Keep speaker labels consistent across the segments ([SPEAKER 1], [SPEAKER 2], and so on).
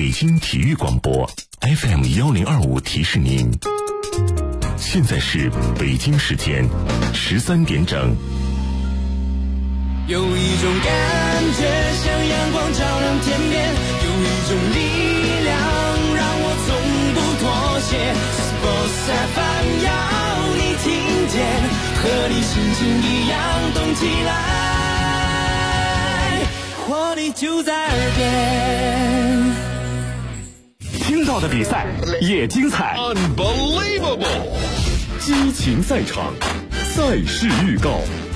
[SPEAKER 1] 北京体育广播 FM1025提示您，现在是北京时间13点整。
[SPEAKER 2] 有一种感觉像阳光照亮天边，有一种力量让我从不妥协。Sports FM 要你听见，和你心情一样动起来，活力就在耳边。
[SPEAKER 3] 听到的比赛也精彩
[SPEAKER 4] ，Unbelievable！
[SPEAKER 3] 激情赛场，赛事预告。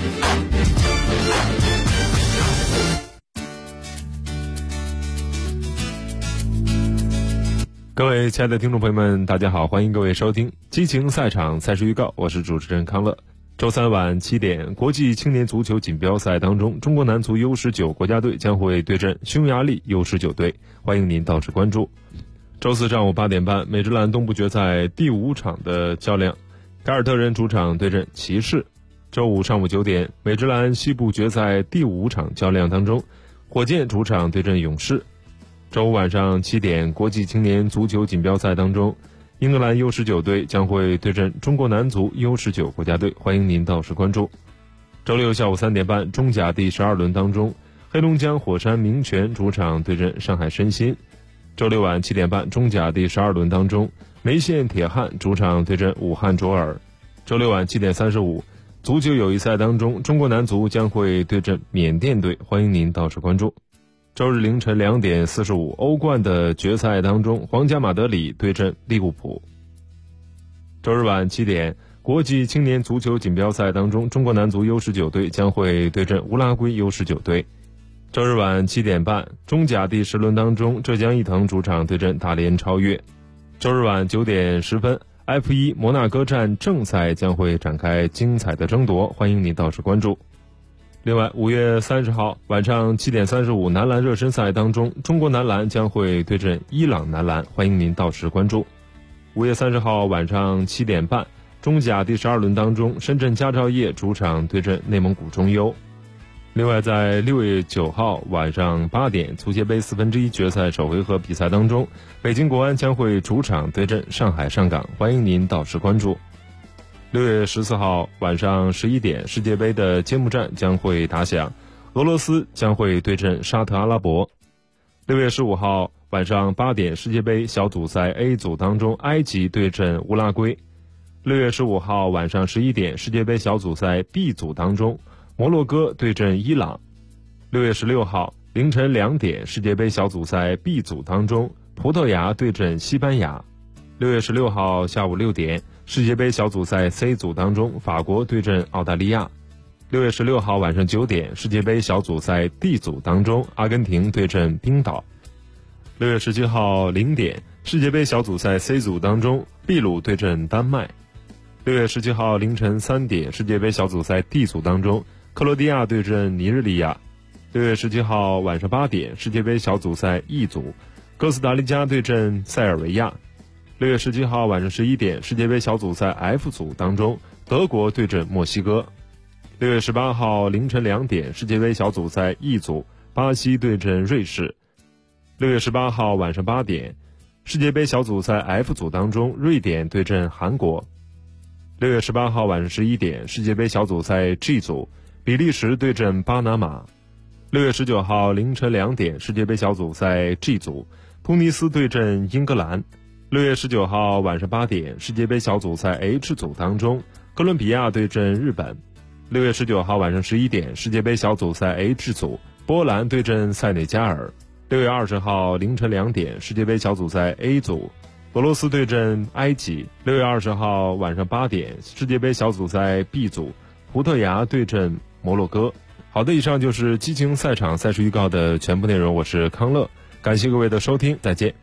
[SPEAKER 5] 各位亲爱的听众朋友们，大家好，欢迎各位收听激情赛场赛事预告，我是主持人康乐。周三晚7点，国际青年足球锦标赛当中，中国男足 U19 国家队将会对阵匈牙利 U19 队，欢迎您到时关注。周四上午8点半，美职篮东部决赛第5场的较量，凯尔特人主场对阵骑士。周五上午9点，美职篮西部决赛第5场较量当中，火箭主场对阵勇士。周五晚上7点，国际青年足球锦标赛当中，英格兰 U19 队将会对阵中国男足 U19 国家队，欢迎您到时关注。周六下午3点半，中甲第12轮当中，黑龙江火山明泉主场对阵上海申鑫。周六晚7点半，中甲第12轮当中，梅县铁汉主场对阵武汉卓尔。周六晚7点35，足球友谊赛当中，中国男足将会对阵缅甸队，欢迎您到时关注。周日凌晨2点45，欧冠的决赛当中，皇家马德里对阵利物浦。周日晚7点，国际青年足球锦标赛当中，中国男足 U19 队将会对阵乌拉圭 U19 队。周日晚7点半，中甲第10轮当中，浙江毅腾主场对阵大连超越。周日晚9点10分，F1 摩纳哥站正赛将会展开精彩的争夺，欢迎你到时关注。另外，5月30号晚上7点35，男篮热身赛当中，中国男篮将会对阵伊朗男篮，欢迎您到时关注。5月30号晚上7点半，中甲第12轮当中，深圳佳兆业主场对阵内蒙古中优。另外，在6月9号晚上8点，足协杯1/4决赛首回合比赛当中，北京国安将会主场对阵上海上港，欢迎您到时关注。6月14号晚上11点，世界杯的揭幕战将会打响，俄罗斯将会对阵沙特阿拉伯。6月15号晚上8点，世界杯小组赛 A 组当中，埃及对阵乌拉圭。6月15号晚上11点，世界杯小组赛 B 组当中，摩洛哥对阵伊朗。6月16号凌晨2点，世界杯小组赛 B 组当中，葡萄牙对阵西班牙。6月16号下午6点，世界杯小组赛 C 组当中，法国对阵澳大利亚。6月16号晚上9点，世界杯小组赛 D 组当中，阿根廷对阵冰岛。6月17号0点，世界杯小组赛 C 组当中，秘鲁对阵丹麦。6月17号凌晨3点，世界杯小组赛 D 组当中，克罗地亚对阵尼日利亚。6月17号晚上8点，世界杯小组赛 E 组，哥斯达黎加对阵塞尔维亚。6月17号晚上11点，世界杯小组赛 F 组当中，德国对阵墨西哥。6月18号凌晨2点，世界杯小组赛 E 组，巴西对阵瑞士。6月18号晚上8点，世界杯小组赛 F 组当中，瑞典对阵韩国。6月18号晚上11点，世界杯小组赛 G 组，比利时对阵巴拿马。6月19号凌晨2点，世界杯小组赛 G 组，突尼斯对阵英格兰。6月19号晚上8点，世界杯小组赛 H 组当中，哥伦比亚对阵日本。6月19号晚上11点，世界杯小组赛 H 组，波兰对阵塞内加尔。6月20号凌晨2点，世界杯小组赛 A 组，俄罗斯对阵埃及。6月20号晚上8点，世界杯小组赛 B 组，葡萄牙对阵摩洛哥。好的，以上就是激情赛场赛事预告的全部内容，我是康乐，感谢各位的收听，再见。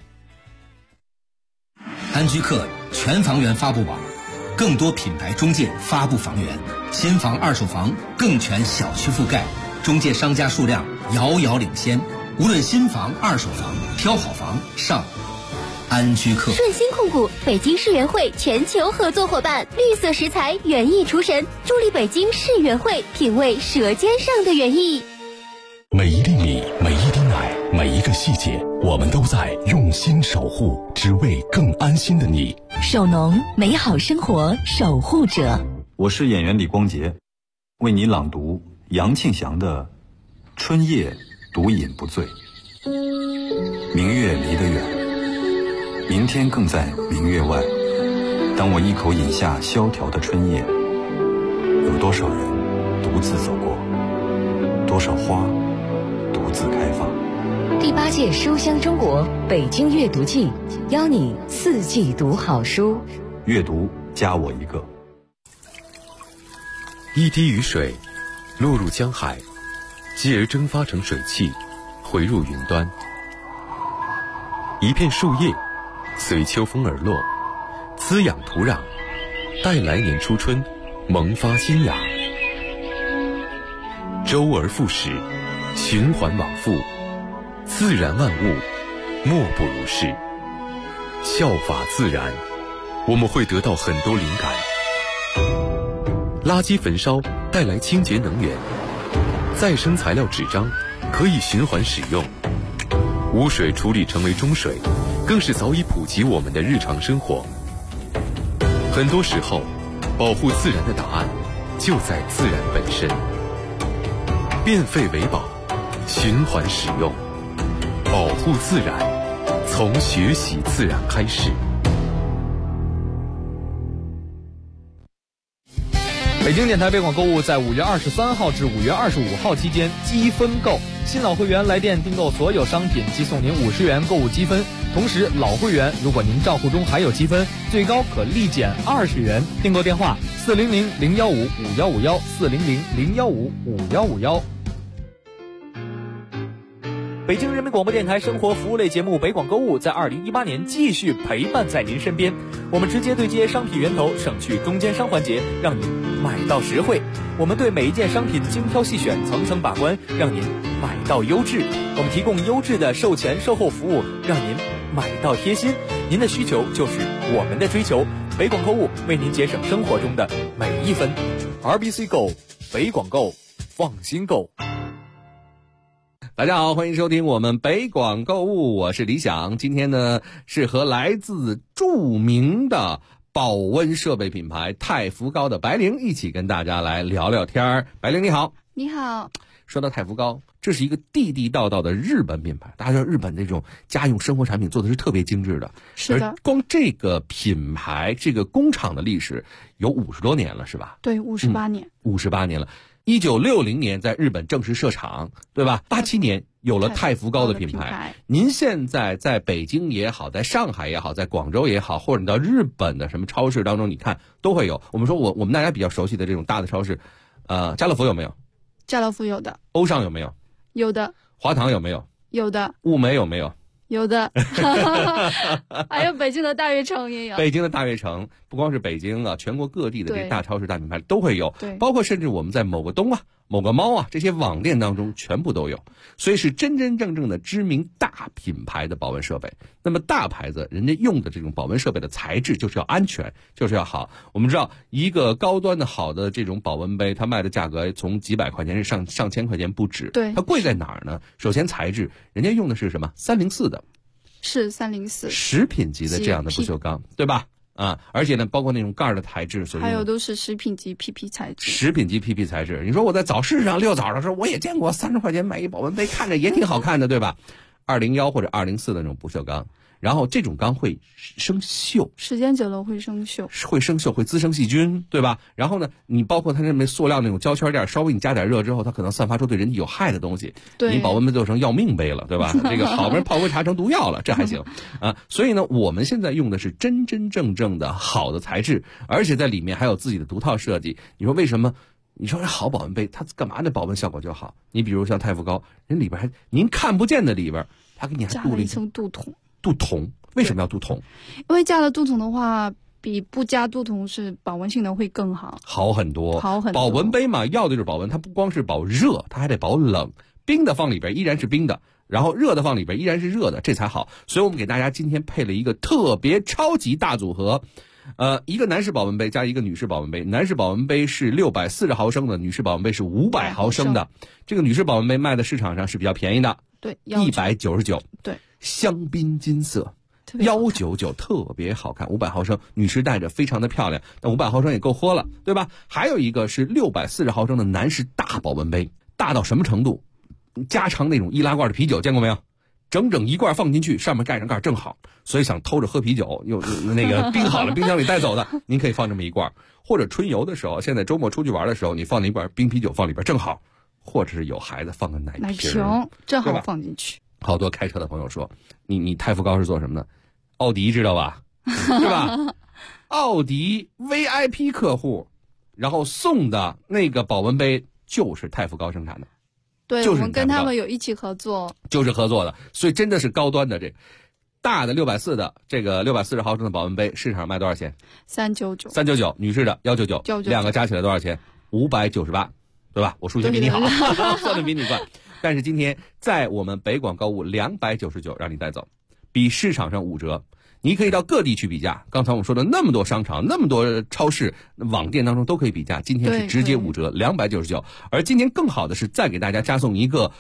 [SPEAKER 6] 安居客全房源发布网，更多品牌中介发布房源，新房二手房更全小区覆盖，中介商家数量遥遥领先。无论新房二手房，挑好房上安居客。
[SPEAKER 7] 顺鑫控股北京世园会全球合作伙伴，绿色食材园艺厨神，助力北京世园会品味舌尖上的园艺。
[SPEAKER 1] 每一粒米，每一滴奶，每一个心
[SPEAKER 3] 季节，我们都在用心守护，只为更安心的你。
[SPEAKER 4] 守农，美好生活守护者。
[SPEAKER 8] 我是演员李光洁，为你朗读杨庆祥的《春夜独饮不醉》。明月离得远，明天更在明月外。当我一口饮下萧条的春夜，有多少人独自走过，多少花独自开放。
[SPEAKER 4] 第8届书香中国北京阅读季，邀你4季读好书。
[SPEAKER 8] 阅读加我一个。
[SPEAKER 9] 一滴雨水落入江海，继而蒸发成水汽，回入云端。一片树叶随秋风而落，滋养土壤，待来年初春萌发新芽。周而复始，循环往复，自然万物莫不如是。效法自然，我们会得到很多灵感。垃圾焚烧带来清洁能源，再生材料纸张可以循环使用，污水处理成为中水，更是早已普及我们的日常生活。很多时候，保护自然的答案就在自然本身。变废为宝，循环使用，保护自然，从学习自然开始。
[SPEAKER 10] 北京电台北广购物在5月23号至5月25号期间积分购，新老会员来电订购所有商品即送您50元购物积分，同时老会员如果您账户中还有积分，最高可立减20元。订购电话400-015-5151，400-015-5151。北京人民广播电台生活服务类节目北广购物在2018年继续陪伴在您身边，我们直接对接商品源头，省去中间商环节，让您买到实惠。我们对每一件商品精挑细选，层层把关，让您买到优质。我们提供优质的售前售后服务，让您买到贴心。您的需求就是我们的追求，北广购物为您节省生活中的每一分。RBC 购，北广购，放心购。
[SPEAKER 11] 大家好，欢迎收听我们北广购物，我是李想。今天呢是和来自著名的保温设备品牌太福高的白灵一起跟大家来聊聊天儿。白灵你好。
[SPEAKER 12] 你好。
[SPEAKER 11] 说到太福高，这是一个地地道道的日本品牌，大家知道日本这种家用生活产品做的是特别精致的。
[SPEAKER 12] 是的。
[SPEAKER 11] 而光这个品牌这个工厂的历史有50多年了是吧？
[SPEAKER 12] 对，58年。
[SPEAKER 11] 58年了。1960年在日本正式设厂，对吧？87年有了太福高的品牌。您现在在北京也好，在上海也好，在广州也好，或者你到日本的什么超市当中，你看都会有。我们说我们大家比较熟悉的这种大的超市，家乐福有没有？
[SPEAKER 12] 家乐福有的。
[SPEAKER 11] 欧尚有没有？
[SPEAKER 12] 有的。
[SPEAKER 11] 华堂有没有？
[SPEAKER 12] 有的。
[SPEAKER 11] 物美有没有？
[SPEAKER 12] 有的。还有北京的大悦城也有。
[SPEAKER 11] 北京的大悦城不光是北京啊，全国各地的这大超市大品牌都会有，包括甚至我们在某个东啊、某个猫啊这些网店当中全部都有，所以是真真正正的知名大品牌的保温设备。那么大牌子人家用的这种保温设备的材质就是要安全，就是要好。我们知道一个高端的好的这种保温杯，它卖的价格从几百块钱是上千块钱不止。
[SPEAKER 12] 对，
[SPEAKER 11] 它贵在哪儿呢？首先材质，人家用的是什么？304的。
[SPEAKER 12] 是304
[SPEAKER 11] 食品级的这样的不锈钢，对吧？而且呢，包括那种盖的材质，
[SPEAKER 12] 还有都是食品级 PP 材质。
[SPEAKER 11] 食品级 PP 材质，你说我在早市上遛早的时候，我也见过30块钱买一保温杯，看着也挺好看的，对吧？201或者204的那种不锈钢，然后这种钢会生锈，
[SPEAKER 12] 时间久了会生锈，
[SPEAKER 11] 会滋生细菌，对吧？然后呢，你包括它那塑料那种胶圈垫，稍微你加点热之后，它可能散发出对人体有害的东西。
[SPEAKER 12] 对，
[SPEAKER 11] 你保温杯做成要命杯了，对吧？这个好不容易泡杯茶成毒药了，这还行啊。所以呢，我们现在用的是真真正正的好的材质，而且在里面还有自己的独套设计。你说为什么？你说好保温杯，它干嘛的保温效果就好？你比如像太福高，人里边还您看不见的里边，它给你还镀了一层
[SPEAKER 12] 镀铜。
[SPEAKER 11] 镀铜为什么要镀铜？
[SPEAKER 12] 因为加了镀铜的话，比不加镀铜是保温性能会更好，
[SPEAKER 11] 好很多。
[SPEAKER 12] 保
[SPEAKER 11] 温杯嘛，要的就是保温，它不光是保热，它还得保冷。冰的放里边依然是冰的，然后热的放里边依然是热的，这才好。所以我们给大家今天配了一个特别超级大组合。一个男士保温杯加一个女士保温杯，男士保温杯是640毫升的，女士保温杯是500毫升的。这个女士保温杯卖的市场上是比较便宜的，
[SPEAKER 12] 对
[SPEAKER 11] ，199。
[SPEAKER 12] 对，
[SPEAKER 11] 香槟金色。199特别好看，500毫升，女士戴着非常的漂亮，但500毫升也够喝了，对吧？还有一个是640毫升的男士大保温杯，大到什么程度？加长那种易拉罐的啤酒，见过没有？整整一罐放进去，上面盖上盖正好。所以想偷着喝啤酒，又那个冰好了，冰箱里带走的，您可以放这么一罐。或者春游的时候，现在周末出去玩的时候，你放那一罐冰啤酒放里边正好。或者是有孩子放个奶瓶
[SPEAKER 12] 正好放进去。
[SPEAKER 11] 好多开车的朋友说，你太福高是做什么的？奥迪知道吧？是吧？奥迪 VIP 客户，然后送的那个保温杯就是太福高生产的。
[SPEAKER 12] 对，
[SPEAKER 11] 就是
[SPEAKER 12] 我们跟他们有一起合作，
[SPEAKER 11] 就是合作的，所以真的是高端的这大的640的这个640毫升的保温杯，市场卖多少钱？399，女士的199，两个加起来多少钱？598，对吧？我数学比你好，算的比你快。但是今天在我们北广购物299让你带走，比市场上5折。你可以到各地去比价，刚才我们说的那么多商场、那么多超市、网店当中都可以比价，今天是直接5折，299。而今天更好的是再给大家加送一个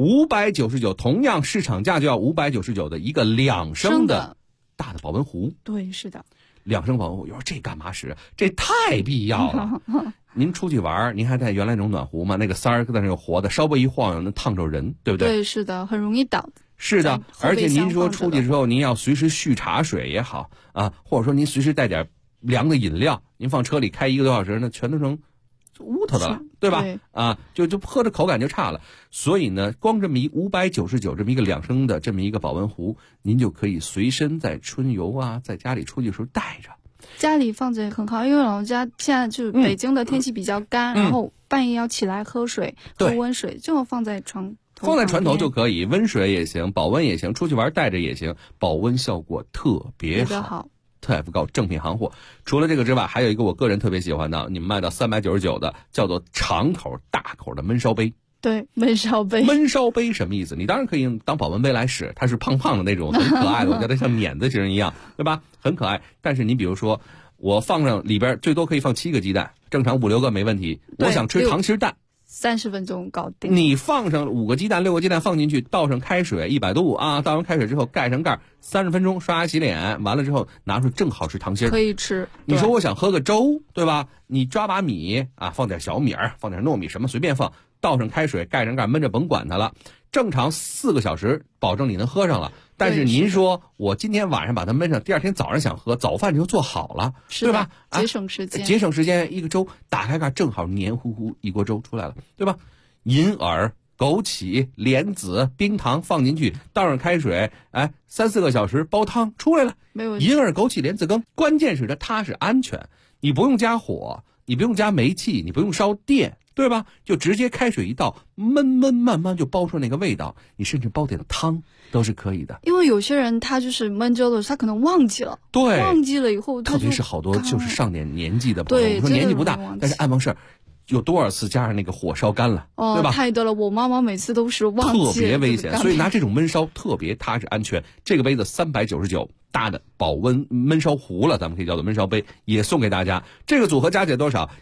[SPEAKER 11] 599，同样市场价就要599的一个2升的大的保温壶。
[SPEAKER 12] 对，是的
[SPEAKER 11] ，2升保温壶，有时候这干嘛使？这太必要了。您出去玩，您还带原来那种暖壶吗？那个塞儿在那个活的，稍微一晃悠能烫着人，对不对？
[SPEAKER 12] 对，是的，很容易倒。
[SPEAKER 11] 是的，而且您说出去之后，您要随时续茶水也好啊，或者说您随时带点凉的饮料，您放车里开1个多小时，那全都成乌头的了，对吧？啊，就喝着口感就差了。所以呢，光这么一599这么一个2升的这么一个保温壶，您就可以随身在春游啊，在家里出去的时候带着。
[SPEAKER 12] 家里放着也很好，因为老人家现在就是北京的天气比较干，然后半夜要起来喝水，喝温水，就放在床头
[SPEAKER 11] 就可以，温水也行，保温也行，出去玩带着也行，保温效果特别好。太福高正品行货。除了这个之外，还有一个我个人特别喜欢的，你们卖到399的，叫做长口大口的焖烧杯。
[SPEAKER 12] 对，焖烧杯。
[SPEAKER 11] 焖烧杯什么意思？你当然可以用当保温杯来使，它是胖胖的那种，很可爱的，我觉得像碾子型一样，对吧？很可爱。但是你比如说，我放上里边最多可以放7个鸡蛋，正常5、6个没问题。我想吃溏心蛋。
[SPEAKER 12] 30分钟搞定。
[SPEAKER 11] 你放上5个鸡蛋、6个鸡蛋放进去，倒上开水100度啊，倒完开水之后盖上盖，30分钟刷牙洗脸，完了之后拿出正好是溏心，
[SPEAKER 12] 可以吃。
[SPEAKER 11] 你说我想喝个粥，对吧？你抓把米啊，放点小米儿，放点糯米，什么随便放，倒上开水盖上盖，焖着甭管它了。正常4个小时，保证你能喝上了。但是您说我今天晚上把它焖上，第二天早上想喝，早饭就做好了，对吧？
[SPEAKER 12] 节省时间，
[SPEAKER 11] 节省时间。一个粥打开盖，正好黏糊糊一锅粥出来了，对吧？银耳、枸杞、莲子、冰糖放进去，倒上开水，3、4个小时煲汤出来了，
[SPEAKER 12] 没问题。
[SPEAKER 11] 银耳、枸杞、莲子羹，关键是它踏实安全，你不用加火，你不用加煤气，你不用烧电，对吧？就直接开水一倒，焖慢慢就煲出那个味道，你甚至煲点汤都是可以的。
[SPEAKER 12] 因为有些人他就是焖粥的时候，他可能忘记了，
[SPEAKER 11] 对，
[SPEAKER 12] 忘记了以后，
[SPEAKER 11] 特别是好多就是上点年纪的朋友，我说年纪不大，但是爱忘事儿。有多少次加上那个火烧干了，对吧？
[SPEAKER 12] 太多了，我妈妈每次都是忘记，
[SPEAKER 11] 特别危险。所以拿这种焖烧特别踏实安全。这个杯子399，大的保温焖烧壶了，咱们可以叫做焖烧杯，也送给大家。这个组合加起来多少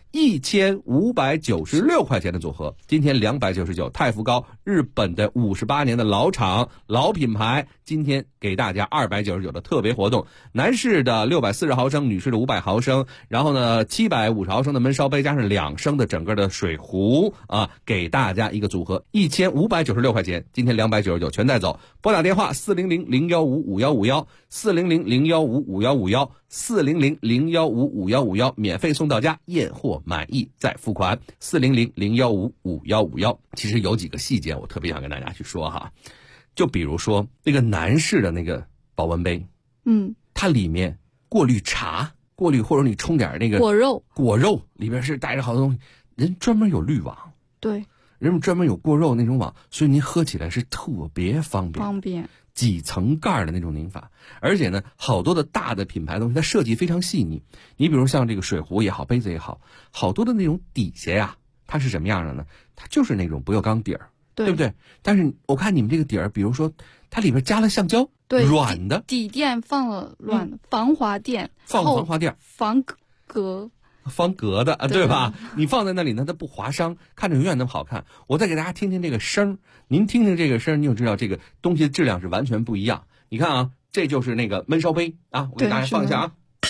[SPEAKER 11] ？1596块钱的组合，今天299。太福高，日本的58年的老厂老品牌，今天给大家299的特别活动。男士的640毫升，女士的500毫升，然后呢750毫升的焖烧杯加上2升的整个的水壶啊，给大家一个组合1596块钱，今天299全带走。拨打电话400-015-5151，400-015-5151，400-015-5151，免费送到家，验货满意再付款。400-015-5151。其实有几个细节我特别想跟大家去说哈，就比如说那个男士的那个保温杯，它里面过滤茶，过滤或者你冲点那个
[SPEAKER 12] 果肉
[SPEAKER 11] 里边是带着好多东西，人专门有滤网，
[SPEAKER 12] 对，
[SPEAKER 11] 人们专门有过肉那种网，所以您喝起来是特别方便。几层盖的那种拧法，而且呢，好多的大的品牌东西它设计非常细腻。你比如像这个水壶也好，杯子也好，好多的那种底下呀，它是什么样的呢？它就是那种不锈钢底儿，对不对？但是我看你们这个底儿，比如说它里边加了橡胶，
[SPEAKER 12] 对，
[SPEAKER 11] 软的
[SPEAKER 12] 底垫放了软的防滑垫，
[SPEAKER 11] 防滑垫，
[SPEAKER 12] 防隔
[SPEAKER 11] 方格的，对吧？你放在那里呢，它不划伤，看着永远那么好看。我再给大家听听这个声，您听听这个声，你就知道这个东西的质量是完全不一样。你看啊，这就是那个焖烧杯啊，我给大家放一下啊。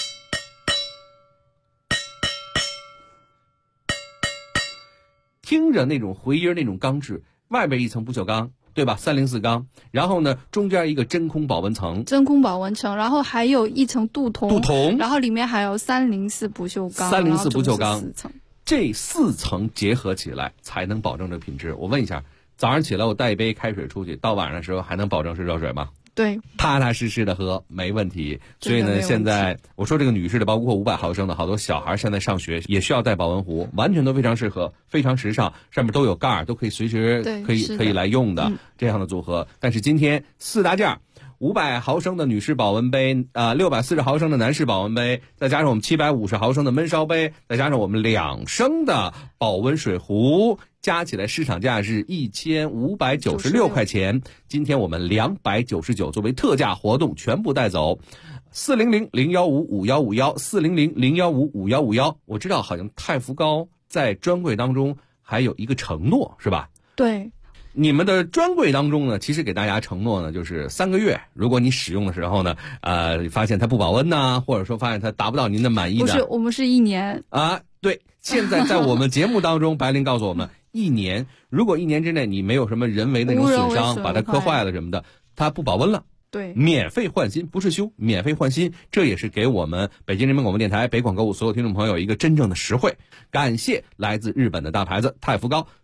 [SPEAKER 11] 听着那种回音，那种钢质，外边一层不锈钢，对吧？304钢，然后呢，中间一个真空保温层，
[SPEAKER 12] 然后还有一层镀铜，然后里面还有304不锈钢，304
[SPEAKER 11] 不锈钢
[SPEAKER 12] ，4层，
[SPEAKER 11] 这4层结合起来才能保证这品质。我问一下，早上起来我带一杯开水出去，到晚上的时候还能保证是热水吗？
[SPEAKER 12] 对，
[SPEAKER 11] 踏踏实实的喝没问题。所以呢，现在我说这个女士的，包括500毫升的，好多小孩现在上学也需要带保温壶，完全都非常适合，非常时尚，上面都有盖儿，都可以随时可以来用的这样的组合。但是今天4大件，500毫升的女士保温杯，640毫升的男士保温杯，再加上我们750毫升的焖烧杯，再加上我们2升的保温水壶，加起来市场价是1596块钱。今天我们299作为特价活动全部带走。400-015-5151，400-015-5151。我知道好像太福膏在专柜当中还有一个承诺，是吧？
[SPEAKER 12] 对。
[SPEAKER 11] 你们的专柜当中呢，其实给大家承诺呢，就是3个月，如果你使用的时候呢，发现它不保温呐，或者说发现它达不到您的满意的，
[SPEAKER 12] 不是，我们是1年
[SPEAKER 11] 啊。对，现在在我们节目当中，白灵告诉我们，1年，如果1年之内你没有什么人为那种损伤，把它磕坏了什么的，它不保温了。
[SPEAKER 12] 对，
[SPEAKER 11] 免费换新，不是修，免费换新，这也是给我们北京人民广播电台北广购物所有听众朋友一个真正的实惠。感谢来自日本的大牌子太福膏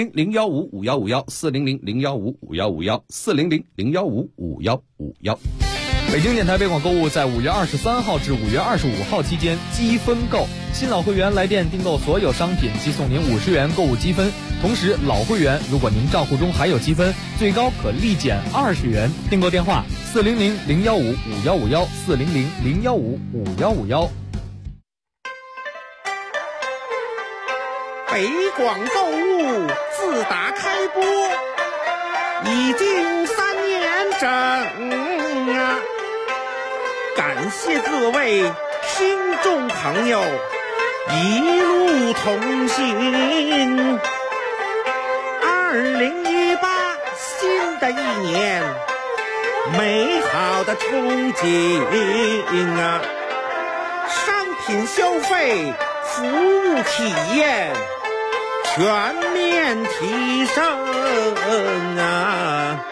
[SPEAKER 11] ，400-015-5151，400-015-5151，400-015-5151。
[SPEAKER 10] 北京电台北广购物在5月23号至5月25号期间积分购，新老会员来电订购所有商品即送您50元购物积分，同时老会员如果您账户中还有积分，最高可立减20元。订购电话400-015-5151，400-015-5151。
[SPEAKER 13] 北广购物自打开播已经3年整啊！感谢各位听众朋友一路同行。2018新的一年，美好的憧憬啊！商品消费，服务体验全面提升啊！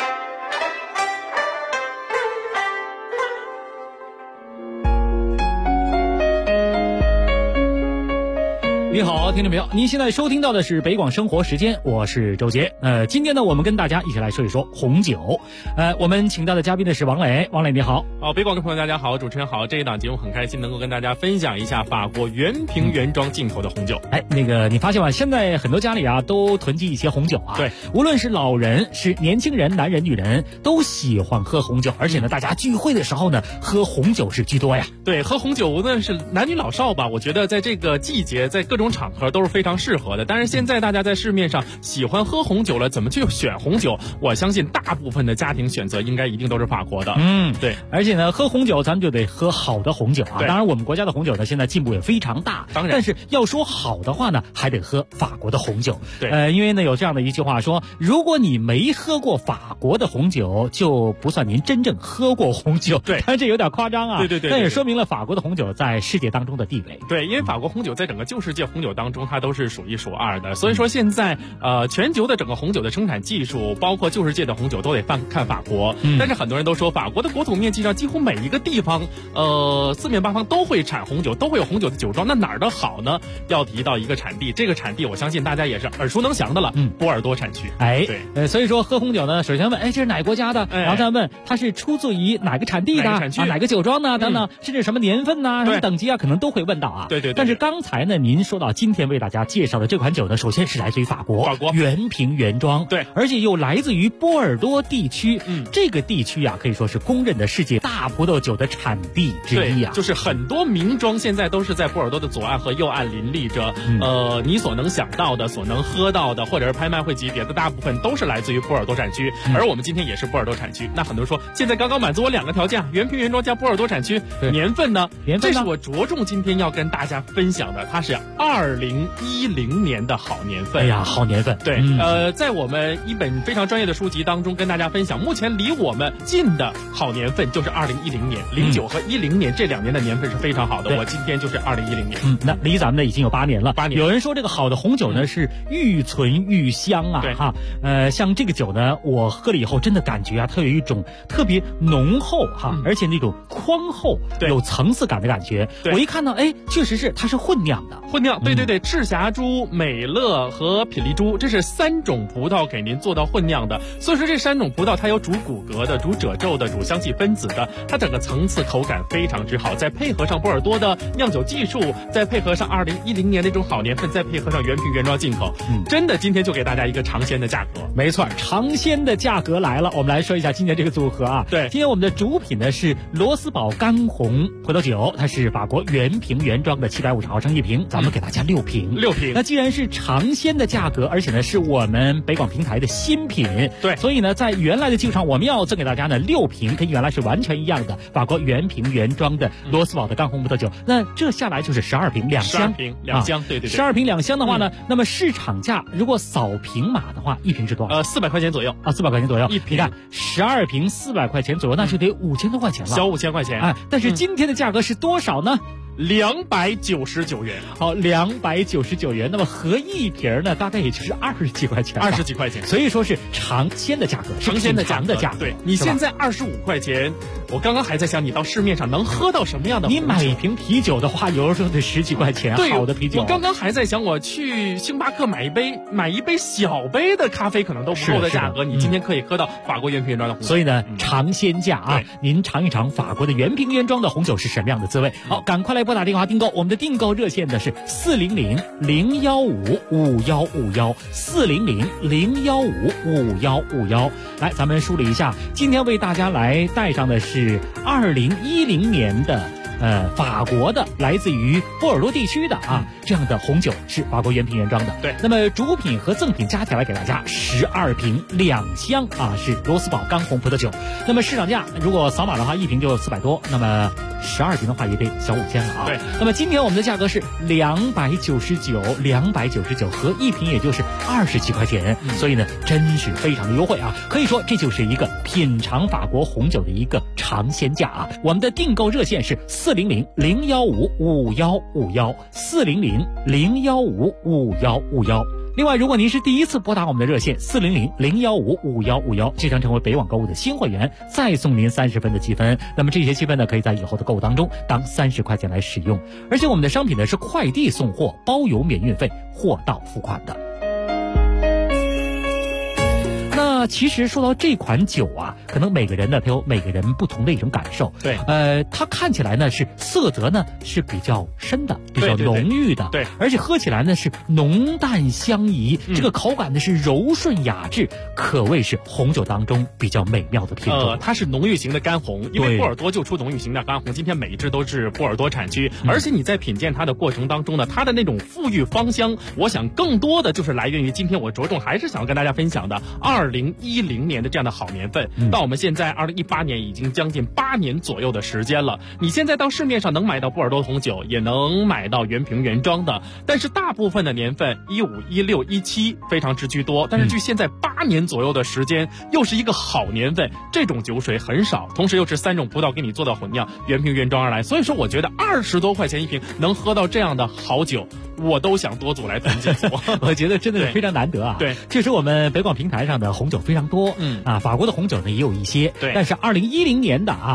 [SPEAKER 14] 你好，听众朋友，您现在收听到的是北广生活时间，我是周杰。今天呢，我们跟大家一起来说一说红酒。我们请到的嘉宾呢是王磊，王磊你好。
[SPEAKER 5] 北广的朋友大家好，主持人好。这一档节目很开心能够跟大家分享一下法国原瓶原装进口的红酒。
[SPEAKER 14] 那个你发现吗？现在很多家里啊都囤积一些红酒啊。
[SPEAKER 5] 对，
[SPEAKER 14] 无论是老人、是年轻人、男人、女人，都喜欢喝红酒，而且呢，大家聚会的时候呢，喝红酒是居多呀。
[SPEAKER 5] 对，喝红酒无论是男女老少吧，我觉得在这个季节，在各种场合都是非常适合的。但是现在大家在市面上喜欢喝红酒了，怎么去选红酒？我相信大部分的家庭选择应该一定都是法国的。对，
[SPEAKER 14] 而且呢，喝红酒咱们就得喝好的红酒啊。
[SPEAKER 5] 当
[SPEAKER 14] 然，我们国家的红酒呢，现在进步也非常大。
[SPEAKER 5] 当然，
[SPEAKER 14] 但是要说好的话呢，还得喝法国的红酒。
[SPEAKER 5] 对，
[SPEAKER 14] 因为呢有这样的一句话说，如果你没喝过法国的红酒，就不算您真正喝过红酒。
[SPEAKER 5] 对，
[SPEAKER 14] 当然这有点夸张啊。
[SPEAKER 5] 对，
[SPEAKER 14] 但也说明了法国的红酒在世界当中的地位。
[SPEAKER 5] 对，因为法国红酒在整个旧世界红酒当中，它都是数一数二的。所以说现在全球的整个红酒的生产技术，包括旧世界的红酒都得看法国。但是很多人都说，法国的国土面积上几乎每一个地方，四面八方都会产红酒，都会有红酒的酒庄。那哪儿的好呢？要提到一个产地，这个产地我相信大家也是耳熟能详的了，波尔多产区。
[SPEAKER 14] 对，所以说喝红酒呢，首先问，这是哪个国家的？然后再问它是出自于哪个产地的？哪个酒庄呢？等等，甚至什么年份呐、什么等级啊，可能都会问到啊。
[SPEAKER 5] 对。
[SPEAKER 14] 但是刚才呢，您说到今天为大家介绍的这款酒呢，首先是来自于法国原瓶原装，
[SPEAKER 15] 对，
[SPEAKER 14] 而且又来自于波尔多地区。这个地区啊，可以说是公认的世界大葡萄酒的产地之一啊。
[SPEAKER 15] 就是很多名庄现在都是在波尔多的左岸和右岸林立着。你所能想到的、所能喝到的，或者是拍卖会级别的，大部分都是来自于波尔多产区。而我们今天也是波尔多产区。那很多人说，现在刚刚满足我2个条件，原瓶原装加波尔多产区，年份呢？这是我着重今天要跟大家分享的，它是2010年的好年份。
[SPEAKER 14] 哎呀，好年份。
[SPEAKER 15] 对，在我们一本非常专业的书籍当中跟大家分享，目前离我们近的好年份就是2010年，09和10年这2年的年份是非常好的。我今天就是2010年。
[SPEAKER 14] 那离咱们呢已经有8年了。
[SPEAKER 15] 8年。
[SPEAKER 14] 有人说这个好的红酒呢是愈存愈香啊，哈，像这个酒呢，我喝了以后真的感觉啊，它有一种特别浓厚哈，而且那种宽厚、有层次感的感觉。我一看到，哎，确实是它是混酿的。
[SPEAKER 15] 混酿，对，赤霞珠、美乐和品丽珠，这是3种葡萄给您做到混酿的。所以说这3种葡萄它有主骨骼的、主褶皱的、主香气分子的，它整个层次口感非常之好。再配合上波尔多的酿酒技术，再配合上2010年那种好年份，再配合上原瓶原装进口，真的今天就给大家一个尝鲜的价格。
[SPEAKER 14] 没错，尝鲜的价格来了。我们来说一下今天这个组合啊。
[SPEAKER 15] 对，
[SPEAKER 14] 今天我们的主品呢是罗斯堡干红葡萄酒，它是法国原瓶原装的750毫升一瓶，咱们给大家6瓶。那既然是尝鲜的价格，而且呢是我们北广平台的新品，
[SPEAKER 15] 对，
[SPEAKER 14] 所以呢在原来的基础上，我们要赠给大家呢6瓶，跟原来是完全一样的法国原瓶原装的罗斯堡的干红葡萄酒。那这下来就是12瓶2箱，
[SPEAKER 15] 对
[SPEAKER 14] ，12瓶2箱的话呢，那么市场价如果扫平码的话，一瓶是多少
[SPEAKER 15] ？400块钱左右
[SPEAKER 14] 啊，400块钱左右
[SPEAKER 15] 一瓶。
[SPEAKER 14] 你看12瓶400块钱左右，那就得5000多块钱了，
[SPEAKER 15] 小5000块钱。
[SPEAKER 14] 哎，但是今天的价格是多少呢
[SPEAKER 15] ？299元。
[SPEAKER 14] 好，299元。那么合一瓶呢，大概也就是20几块钱
[SPEAKER 15] ，20几块钱。
[SPEAKER 14] 所以说是尝鲜的价格，
[SPEAKER 15] 尝鲜的价格。
[SPEAKER 14] 对，
[SPEAKER 15] 你现在25块钱，我刚刚还在想，你到市面上能喝到什么样的？
[SPEAKER 14] 你买一瓶啤酒的话，有的时候得10几块钱，好的啤酒。
[SPEAKER 15] 我刚刚还在想，我去星巴克买一杯小杯的咖啡，可能都不够的价格。你今天可以喝到法国原瓶原装的红酒。
[SPEAKER 14] 所以呢，尝鲜价啊，您尝一尝法国的原瓶原装的红酒是什么样的滋味。好，赶快来拨打电话订购，我们的订购热线呢是400-015-5151，400-015-5151。来，咱们梳理一下，今天为大家来带上的是2010年的法国的来自于波尔多地区的这样的红酒，是法国原瓶原装的。
[SPEAKER 15] 对，
[SPEAKER 14] 那么主品和赠品加起来给大家12瓶2箱是罗斯堡干红葡萄酒。那么市场价如果扫码的话，一瓶就400多，那么12瓶的话也得小5000了啊。
[SPEAKER 15] 对，
[SPEAKER 14] 那么今天我们的价格是299，合一瓶也就是20几块钱，所以呢真是非常的优惠啊！可以说这就是一个品尝法国红酒的一个尝鲜价啊！我们的订购热线是400-015-5151，400-015-5151。另外，如果您是第一次拨打我们的热线400-015-5151，即将成为北网购物的新会员，再送您30分的积分。那么这些积分呢，可以在以后的购物当中当30块钱来使用。而且我们的商品呢是快递送货，包邮免运费，货到付款的。那其实说到这款酒啊，可能每个人呢，他有每个人不同的一种感受。
[SPEAKER 15] 对，
[SPEAKER 14] 它看起来呢是色泽呢是比较深的，比较浓郁的，
[SPEAKER 15] 对，
[SPEAKER 14] 而且喝起来呢是浓淡相宜，这个口感呢是柔顺雅致，可谓是红酒当中比较美妙的品种。
[SPEAKER 15] 它是浓郁型的干红，因为波尔多就出浓郁型的干红，今天每一支都是波尔多产区，而且你在品鉴它的过程当中呢，它的那种馥郁芳香，我想更多的就是来源于今天我着重还是想要跟大家分享的2010年的这样的好年份。到我们现在2018年已经将近8年左右的时间了，你现在到市面上能买到波尔多红酒，也能买到原瓶原装的，但是大部分的年份15、16、17非常之居多，但是距现在8年左右的时间，又是一个好年份，这种酒水很少，同时又是3种葡萄给你做到混酿，原瓶原装而来，所以说我觉得20多块钱一瓶能喝到这样的好酒，我都想多组来囤几组。
[SPEAKER 14] 我觉得真的是非常难得啊。
[SPEAKER 15] 对，
[SPEAKER 14] 确实我们北广平台上的红酒非常多，法国的红酒呢也有一些，
[SPEAKER 15] 对，
[SPEAKER 14] 但是2010年的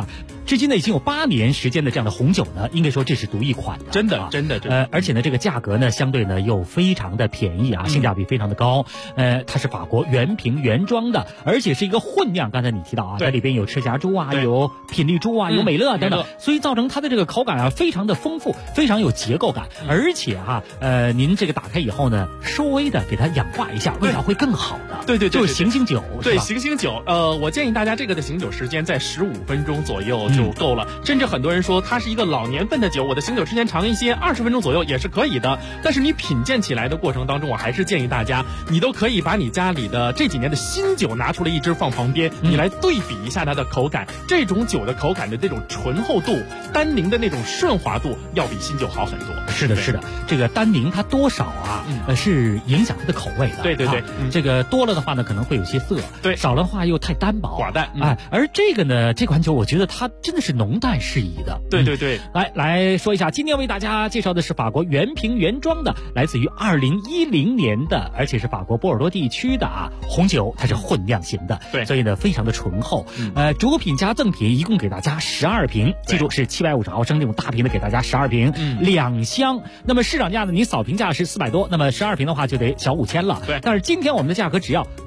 [SPEAKER 14] 至今呢已经有8年时间的这样的红酒呢，应该说这是独一款的，
[SPEAKER 15] 真的。
[SPEAKER 14] 而且呢这个价格呢相对呢又非常的便宜啊，性价比非常的高。它是法国原瓶原装的，而且是一个混酿。刚才你提到啊，它里边有赤霞珠啊，有品丽珠啊，有美乐等等，所以造成它的这个口感啊非常的丰富，非常有结构感。而且您这个打开以后呢，稍微的给它氧化一下，味道会更好的。
[SPEAKER 15] 对，
[SPEAKER 14] 就是醒醒酒。
[SPEAKER 15] 对，醒醒酒。我建议大家这个的醒酒时间在15分钟左右就够了。甚至很多人说它是一个老年份的酒，我的醒酒时间长一些，20分钟左右也是可以的。但是你品鉴起来的过程当中，我还是建议大家，你都可以把你家里的这几年的新酒拿出来一支放旁边，你来对比一下它的口感。这种酒的口感的这种醇厚度、单宁的那种顺滑度，要比新酒好很多。
[SPEAKER 14] 是的，这个单宁它多少是影响它的口味的。
[SPEAKER 15] 对，
[SPEAKER 14] 这个多了的话呢，可能会有些涩；
[SPEAKER 15] 对，
[SPEAKER 14] 少了的话又太单薄
[SPEAKER 15] 寡淡。
[SPEAKER 14] 而这个呢，这款酒我觉得它真的是浓淡适宜的。
[SPEAKER 15] 对。
[SPEAKER 14] 来说一下，今天为大家介绍的是法国原瓶原装的，来自于2010年的，而且是法国波尔多地区的红酒，它是混酿型的。
[SPEAKER 15] 对，
[SPEAKER 14] 所以呢非常的醇厚。主品加赠品一共给大家12瓶，记住是750毫升这种大瓶的，给大家12瓶，2箱。那么市场价呢，你扫评价是400多，那么12瓶的话就得小5000了。
[SPEAKER 15] 对，
[SPEAKER 14] 但是今天我们的价格只要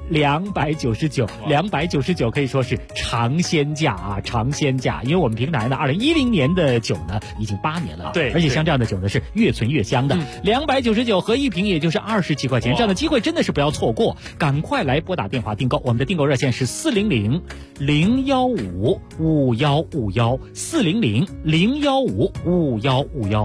[SPEAKER 14] 299，299可以说是尝鲜价啊，尝鲜价。因为我们平台呢，2010年的酒呢已经8年了，
[SPEAKER 15] 对，
[SPEAKER 14] 而且像这样的酒呢是越存越香的。299合一瓶也就是20几块钱，这样的机会真的是不要错过，赶快来拨打电话订购。我们的订购热线是400-015-5151，400-015-5151。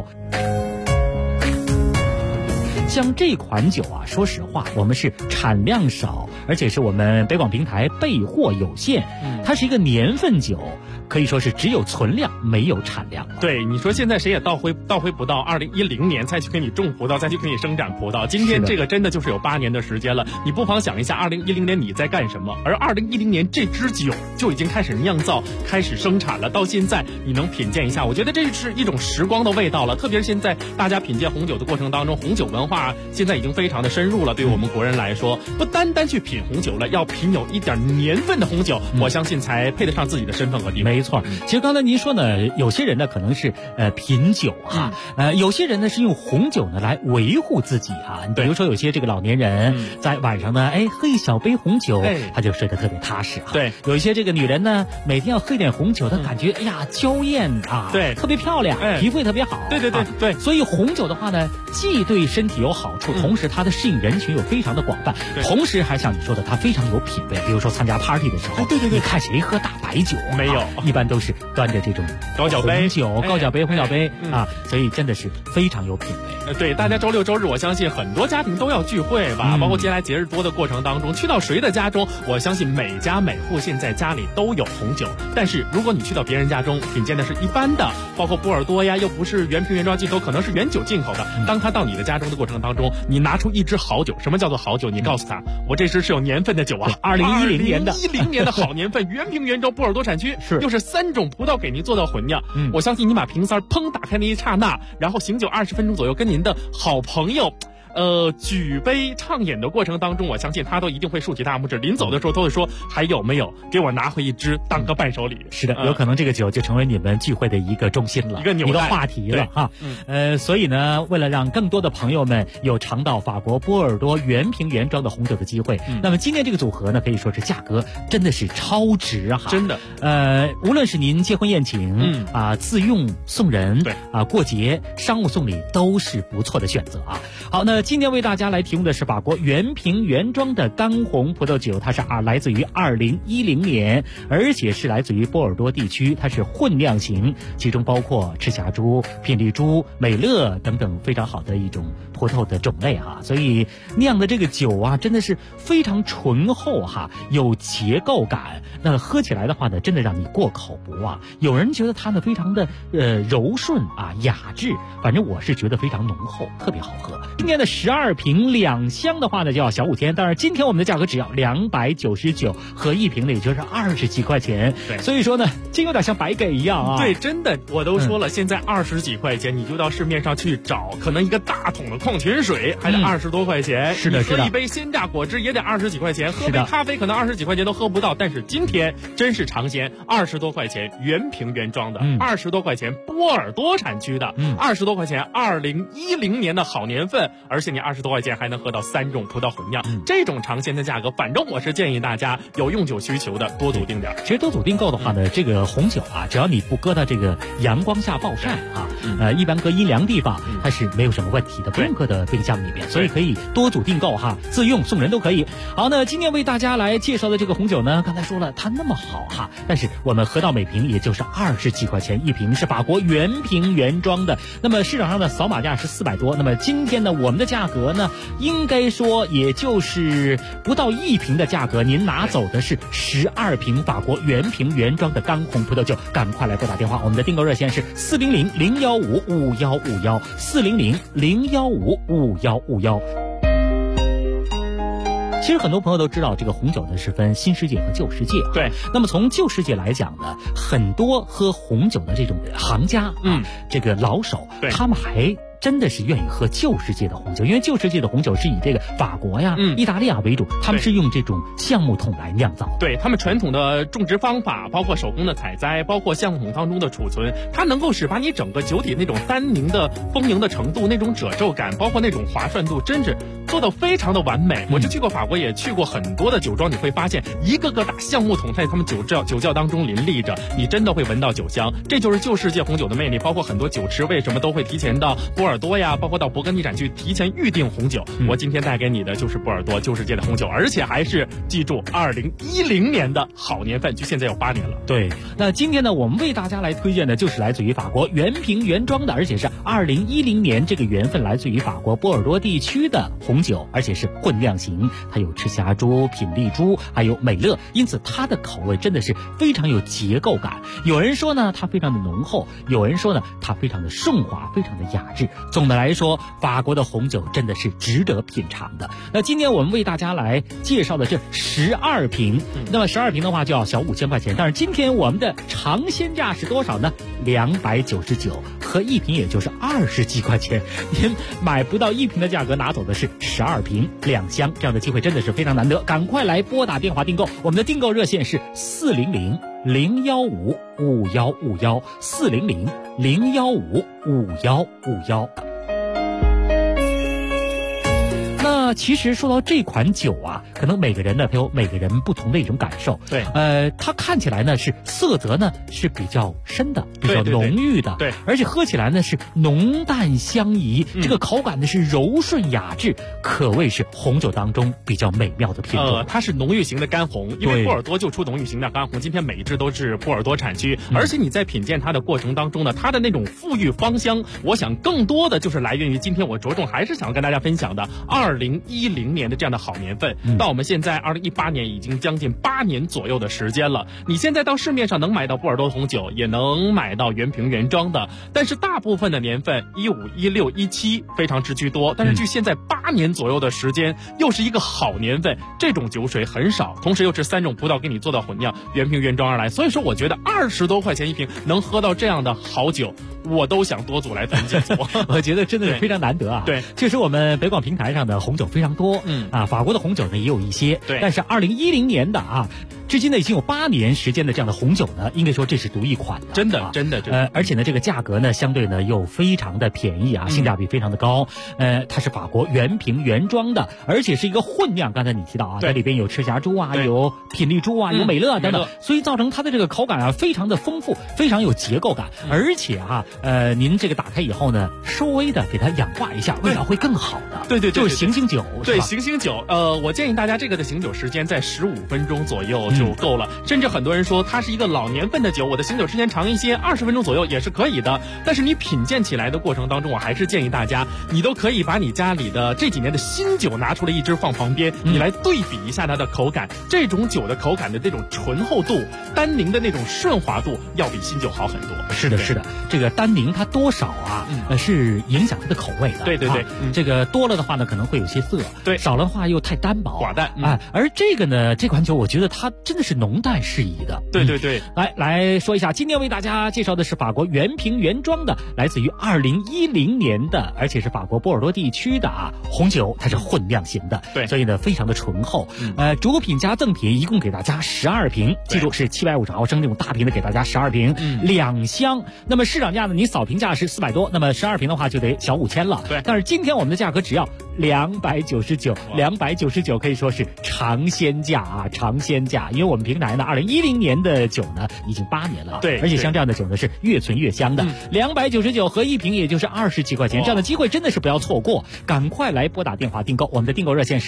[SPEAKER 14] 像这款酒说实话我们是产量少，而且是我们北广平台备货有限，它是一个年份酒，可以说是只有存量没有产量。
[SPEAKER 15] 对，你说现在谁也倒回不到2010年再去给你种葡萄，再去给你生长葡萄。今天这个真的就是有8年的时间了，你不妨想一下2010年你在干什么，而2010年这支酒就已经开始酿造、开始生产了，到现在你能品鉴一下，我觉得这是一种时光的味道了。特别是现在大家品鉴红酒的过程当中，红酒文化现在已经非常的深入了，对于我们国人来说，不单单去品红酒了，要品有一点年份的红酒，我相信才配得上自己的身份和地位。
[SPEAKER 14] 没错，其实刚才您说呢，有些人呢可能是品酒有些人呢是用红酒呢来维护自己比如说有些这个老年人在晚上呢喝一小杯红酒，他就睡得特别踏实
[SPEAKER 15] 对，
[SPEAKER 14] 有一些这个女人呢每天要喝一点红酒，她感觉娇艳
[SPEAKER 15] 对，
[SPEAKER 14] 特别漂亮，皮肤也特别好。
[SPEAKER 15] 对，
[SPEAKER 14] 所以红酒的话呢，既对身体有好处，同时它的适应人群又非常的广泛，同时还像你说的，它非常有品味。比如说参加 party 的时候，
[SPEAKER 15] 对，
[SPEAKER 14] 你看谁喝大白酒
[SPEAKER 15] 没有，
[SPEAKER 14] 一般都是端着这种
[SPEAKER 15] 高脚杯、
[SPEAKER 14] 红脚杯所以真的是非常有品味。
[SPEAKER 15] 对，大家周六周日，我相信很多家庭都要聚会吧，包括接下来节日多的过程当中，去到谁的家中，我相信每家每户现在家里都有红酒。但是如果你去到别人家中，品鉴的是一般的，包括波尔多呀，又不是原瓶原装进口，可能是原酒进口的。当他到你的家中的过程当中，你拿出一支好酒，什么叫做好酒？你告诉他，我这支是有年份的酒
[SPEAKER 14] 2010年的
[SPEAKER 15] ，2010年的好年份，原瓶原装，波尔多产区，又是3种葡萄给您做到混酿。我相信你把瓶塞砰打开那一刹那，然后醒酒20分钟左右，跟您的好朋友举杯畅饮的过程当中，我相信他都一定会竖起大拇指，临走的时候都会说还有没有给我拿回一支当个伴手礼。
[SPEAKER 14] 是的，有可能这个酒就成为你们聚会的一个中心了，一个话题了所以呢，为了让更多的朋友们有尝到法国波尔多原瓶原装的红酒的机会，那么今天这个组合呢，可以说是价格真的是超值
[SPEAKER 15] 真的。
[SPEAKER 14] 无论是您结婚宴请自用送人，过节商务送礼都是不错的选择好，那今天为大家来提供的是法国原瓶原装的干红葡萄酒，它是来自于2010年，而且是来自于波尔多地区，它是混酿型，其中包括赤霞珠、品丽珠、美乐等等非常好的一种葡萄的种类所以酿的这个酒真的是非常醇厚有结构感，那喝起来的话呢，真的让你过口不忘。有人觉得它呢非常的柔顺雅致，反正我是觉得非常浓厚，特别好喝。今天的 12瓶2箱的话呢就要小5千，当然今天我们的价格只要299，合一瓶呢也就是20几块钱。
[SPEAKER 15] 对，
[SPEAKER 14] 所以说呢，这有点像白给一样啊。
[SPEAKER 15] 对，真的，我都说了，现在20几块钱，你就到市面上去找，可能一个大桶的矿泉水还得20多块钱，
[SPEAKER 14] 是的，
[SPEAKER 15] 喝一杯鲜榨果汁也得20几块钱，喝杯咖啡可能20几块钱都喝不到。但是今天真是尝鲜，20多块钱原瓶原装的，20多块钱波尔多产区的，20多块钱2010年的好年份，而且你20多块钱还能喝到3种葡萄混酿，这种尝鲜的价格，反正我是建议大家有用酒需求的多组定点。
[SPEAKER 14] 其实多组订购的话呢，这个红酒啊，只要你不搁到这个阳光下暴晒啊，一般搁阴凉地方，它是没有什么问题的，不用搁到冰箱里面，所以可以多组订购哈，自用送人都可以。好，那今天为大家来介绍的这个红酒呢，刚才说了它那么好哈，但是我们喝到每瓶也就是20几块钱一瓶，是法国原瓶原装的。那么市场上的扫码价是400多，那么今天呢，我们的价格呢，应该说也就是不到1瓶的价格，您拿走的是12瓶法国原瓶原装的干红葡萄酒，赶快来拨打电话，我们的订购热线是400-015-5151，400-015-5151。其实很多朋友都知道，这个红酒呢是分新世界和旧世界。
[SPEAKER 15] 对，
[SPEAKER 14] 那么从旧世界来讲呢，很多喝红酒的这种行家这个老手，他们还真的是愿意喝旧世界的红酒，因为旧世界的红酒是以这个法国呀、意大利为主，他们是用这种橡木桶来酿造。
[SPEAKER 15] 对，他们传统的种植方法，包括手工的采摘，包括橡木桶当中的储存，它能够使把你整个酒体那种单宁的丰盈的程度，那种褶皱感，包括那种滑顺度，真是做到非常的完美。我就去过法国，也去过很多的酒庄，你会发现一个个大橡木桶在他们酒窖当中林立着，你真的会闻到酒香。这就是旧世界红酒的魅力。包括很多酒池为什么都会提前到波尔多呀，包括到勃艮第展区提前预定红酒。我今天带给你的就是波尔多旧世界的红酒，而且还是记住2010年的好年份，距现在有8年了。
[SPEAKER 14] 对，那今天呢，我们为大家来推荐的就是来自于法国原瓶原装的，而且是2010年这个缘分来自于法国波尔多地区的红酒，而且是混酿型，它有赤霞珠、品丽珠，还有美乐，因此它的口味真的是非常有结构感。有人说呢，它非常的浓厚；有人说呢，它非常的顺滑，非常的雅致。总的来说，法国的红酒真的是值得品尝的。那今天我们为大家来介绍的这12瓶，那么12瓶的话就要小5000块钱，但是今天我们的尝鲜价是多少呢？299，合一瓶也就是20几块钱，您买不到1瓶的价格，拿走的是12瓶2箱，这样的机会真的是非常难得，赶快来拨打电话订购，我们的订购热线是400-015-5151，400-015-5151。那其实说到这款酒啊，可能每个人呢，他有每个人不同的一种感受。
[SPEAKER 15] 对，
[SPEAKER 14] 它看起来呢是色泽呢是比较深的，比较浓郁的，
[SPEAKER 15] 对，
[SPEAKER 14] 而且喝起来呢是浓淡相宜，这个口感呢是柔顺雅致，可谓是红酒当中比较美妙的品种。
[SPEAKER 15] 它是浓郁型的干红，因为波尔多就出浓郁型的干红，今天每一支都是波尔多产区，而且你在品鉴它的过程当中呢，它的那种馥郁芳香，我想更多的就是来源于今天我着重还是想跟大家分享的2010年的这样的好年份，到我们现在2018年已经将近8年左右的时间了。你现在到市面上能买到波尔多红酒，也能买到原瓶原装的，但是大部分的年份15、16、17非常之居多，但是距现在8年左右的时间，又是一个好年份，这种酒水很少，同时又是3种葡萄给你做到混酿，原瓶原装而来，所以说我觉得20多块钱一瓶能喝到这样的好酒，我都想多组来囤几组。
[SPEAKER 14] 我觉得真的是非常难得啊。
[SPEAKER 15] 对，
[SPEAKER 14] 确实我们北广平台上的红酒非常多，法国的红酒呢也有一些，
[SPEAKER 15] 对，
[SPEAKER 14] 但是2010年的至今呢已经有8年时间的这样的红酒呢，应该说这是独一款的，
[SPEAKER 15] 真的。
[SPEAKER 14] 而且呢这个价格呢相对呢又非常的便宜性价比非常的高。它是法国原瓶原装的，而且是一个混酿，刚才你提到它里边有赤霞珠有品丽珠有美乐等等，所以造成它的这个口感非常的丰富，非常有结构感，而且您这个打开以后呢，稍微的给它氧化一下，味道会更好的。
[SPEAKER 15] 对，
[SPEAKER 14] 就是醒醒酒，
[SPEAKER 15] 对，醒醒酒。我建议大家这个的醒酒时间在15分钟左右就就够了。甚至很多人说它是一个老年份的酒，我的醒酒时间长一些，20分钟左右也是可以的。但是你品鉴起来的过程当中，我还是建议大家，你都可以把你家里的这几年的新酒拿出来一支放旁边，你来对比一下它的口感。这种酒的口感的这种醇厚度、单宁的那种顺滑度，要比新酒好很多。
[SPEAKER 14] 是的，是的，这个单宁它多少啊，是影响它的口味的。
[SPEAKER 15] 对对对，
[SPEAKER 14] 这个多了的话呢，可能会有些涩；
[SPEAKER 15] 对，
[SPEAKER 14] 少了的话又太单薄
[SPEAKER 15] 寡淡。
[SPEAKER 14] 而这个呢，这款酒我觉得它真的是浓淡适宜的。
[SPEAKER 15] 对对对，
[SPEAKER 14] 来说一下，今天为大家介绍的是法国原瓶原装的，来自于2010年的，而且是法国波尔多地区的红酒，它是混酿型的，
[SPEAKER 15] 对，
[SPEAKER 14] 所以呢非常的醇厚。主品加赠品一共给大家12瓶，记住是750毫升这种大瓶的，给大家12瓶，2箱。那么市场价呢，你扫评价是400多，那么12瓶的话就得小5000了。
[SPEAKER 15] 对，
[SPEAKER 14] 但是今天我们的价格只要299，299可以说是尝鲜价尝鲜价。因为我们平台呢，2010年的酒呢已经8年了，
[SPEAKER 15] 对，
[SPEAKER 14] 而且像这样的酒呢是越存越香的。299合一瓶也就是20几块钱，这样的机会真的是不要错过，赶快来拨打电话订购。我们的订购热线是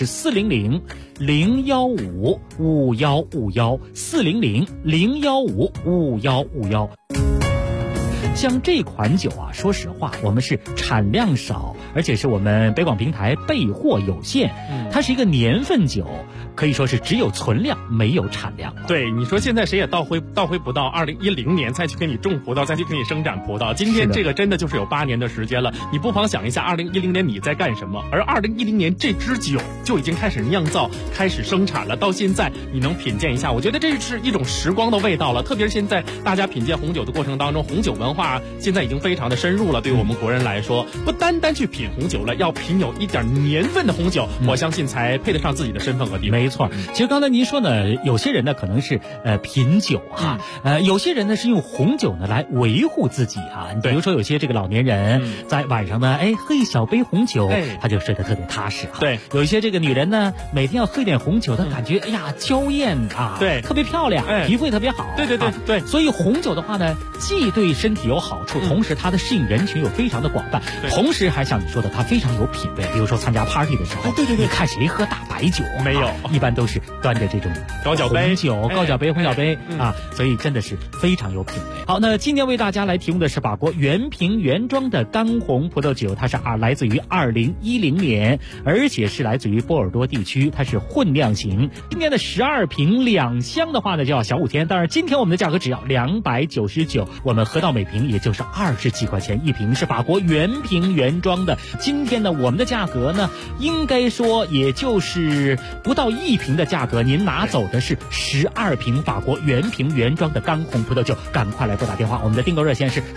[SPEAKER 14] 400-015-5151，400-015-5151。像这款酒啊，说实话，我们是产量少，而且是我们北广平台备货有限，它是一个年份酒，可以说是只有存量没有产量。
[SPEAKER 15] 对，你说现在谁也倒回不到2010年再去给你种葡萄，再去给你生产葡萄。今天这个真的就是有8年的时间了，你不妨想一下2010年你在干什么，而2010年这支酒就已经开始酿造、开始生产了，到现在你能品鉴一下，我觉得这是一种时光的味道了。特别是现在大家品鉴红酒的过程当中，红酒文化现在已经非常的深入了，对于我们国人来说，不单单去品红酒了，要品有一点年份的红酒，我相信才配得上自己的身份和地位。
[SPEAKER 14] 没错，其实刚才您说呢，有些人呢可能是品酒有些人呢是用红酒呢来维护自己你比如说有些这个老年人在晚上呢，喝一小杯红酒，他就睡得特别踏实
[SPEAKER 15] 对，
[SPEAKER 14] 有一些这个女人呢，每天要喝一点红酒，她感觉娇艳
[SPEAKER 15] 对，
[SPEAKER 14] 特别漂亮，皮肤也特别好。
[SPEAKER 15] 对，
[SPEAKER 14] 所以红酒的话呢，既对身体有好处，同时它的适应人群又非常的广泛，同时还像你说的，它非常有品味。比如说参加 party 的时候，
[SPEAKER 15] 对，
[SPEAKER 14] 你看谁喝大白酒？
[SPEAKER 15] 没有，
[SPEAKER 14] 一般都是端着这种
[SPEAKER 15] 高脚杯
[SPEAKER 14] 红酒、高脚杯、红脚杯所以真的是非常有品味。好，那今天为大家来提供的是法国原瓶原装的干红葡萄酒，它是来自于2010年，而且是来自于波尔多地区，它是混酿型。今天的12瓶2箱的话呢，就要小5000，当然今天我们的价格只要299，我们喝到每瓶也就是20几块钱一瓶，是法国原瓶原装的。今天呢，我们的价格呢，应该说也就是不到1瓶的价格，您拿走的是12瓶法国原瓶原装的干红葡萄酒。赶快来拨打电话，我们的订购热线是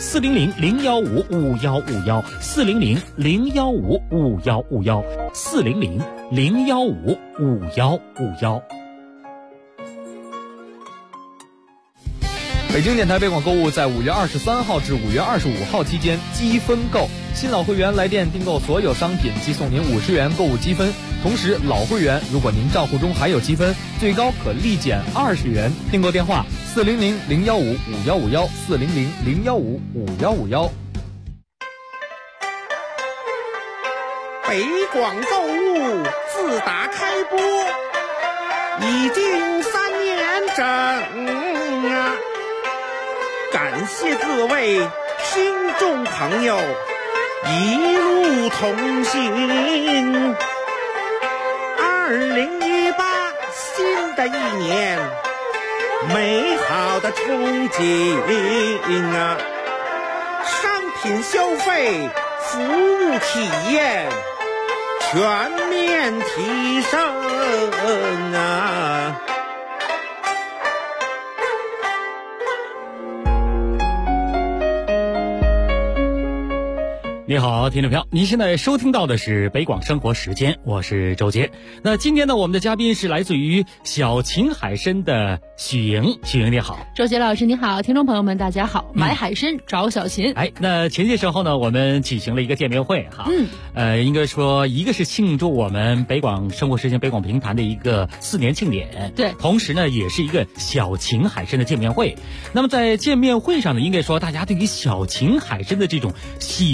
[SPEAKER 14] 400-015-5151，400-015-5151，400-015-5151。
[SPEAKER 10] 北京电台北广购物在5月23号至5月25号期间积分购，新老会员来电订购所有商品即送您50元购物积分，同时老会员如果您账户中还有积分，最高可立减20元。订购电话400-015-5151，400-015-5151。
[SPEAKER 13] 北广购物自打开播已经3年整感谢各位听众朋友一路同行。2018新的一年，美好的憧憬商品消费、服务体验全面提升
[SPEAKER 14] 你好，听众朋友，您现在收听到的是北广生活时间，我是周杰。那今天呢，我们的嘉宾是来自于小秦海参的许莹。许莹你好。
[SPEAKER 16] 周杰老师你好，听众朋友们大家好。买海参找小秦。
[SPEAKER 14] 那前些时候呢，我们举行了一个见面会应该说一个是庆祝我们北广生活时间北广评弹的一个4年庆典，
[SPEAKER 16] 对，
[SPEAKER 14] 同时呢也是一个小秦海参的见面会。那么在见面会上呢，应该说大家对于小秦海参的这种喜欢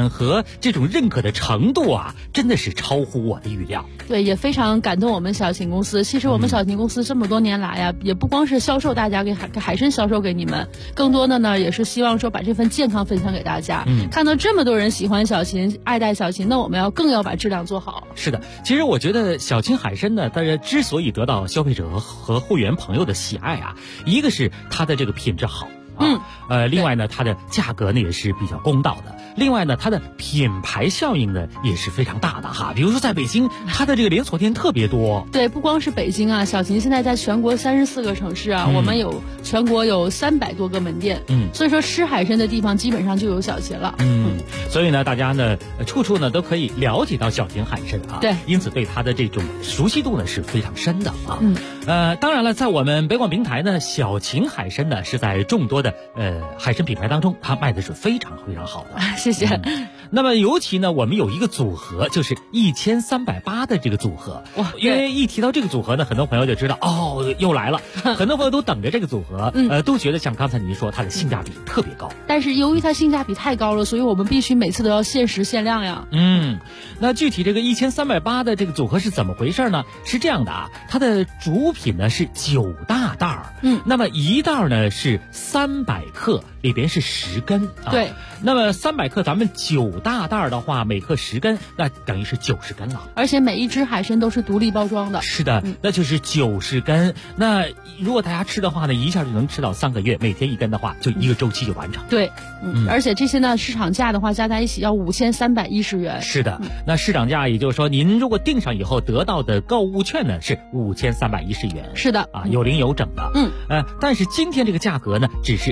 [SPEAKER 14] 现和这种认可的程度啊，真的是超乎我的预料。
[SPEAKER 16] 对，也非常感动我们小秦公司。其实我们小秦公司这么多年来呀，也不光是销售大家给海参销售给你们，更多的呢也是希望说把这份健康分享给大家。看到这么多人喜欢小秦，爱戴小秦，那我们更要把质量做好。
[SPEAKER 14] 是的，其实我觉得小秦海参呢，大家之所以得到消费者和会员朋友的喜爱啊，一个是它的这个品质好。另外呢，它的价格呢也是比较公道的。另外呢，它的品牌效应呢也是非常大的哈。比如说在北京，它的这个连锁店特别多。
[SPEAKER 16] 对，不光是北京啊，小秦现在在全国34个城市啊，我们全国有300多个门店。所以说吃海参的地方基本上就有小秦了。
[SPEAKER 14] 所以呢，大家呢处处呢都可以了解到小秦海参啊。
[SPEAKER 16] 对，
[SPEAKER 14] 因此对它的这种熟悉度呢是非常深的啊。当然了，在我们北广平台呢，小秦海参呢是在众多的海参品牌当中，它卖的是非常非常好的。
[SPEAKER 16] 谢谢。
[SPEAKER 14] 那么尤其呢，我们有一个组合，就是1380的这个组合。哇！因为一提到这个组合呢，很多朋友就知道又来了。很多朋友都等着这个组合，都觉得像刚才您说，它的性价比特别高。
[SPEAKER 16] 但是由于它性价比太高了，所以我们必须每次都要限时限量呀。
[SPEAKER 14] 那具体这个1380的这个组合是怎么回事呢？是这样的啊，它的主品呢是9大袋儿。那么一袋呢是300克，里边是10根啊。
[SPEAKER 16] 对。
[SPEAKER 14] 那么300克，咱们9大袋的话，每克10根，那等于是90根了。
[SPEAKER 16] 而且每一只海参都是独立包装的。
[SPEAKER 14] 是的，那就是90根。那如果大家吃的话呢，一下就能吃到3个月，每天1根的话，就1个周期就完成。
[SPEAKER 16] 对，而且这些呢，市场价的话加在一起要5310元。
[SPEAKER 14] 是的，那市场价也就是说，您如果订上以后得到的购物券呢是5310元。
[SPEAKER 16] 是的，
[SPEAKER 14] 啊，有零有整的。但是今天这个价格呢，只是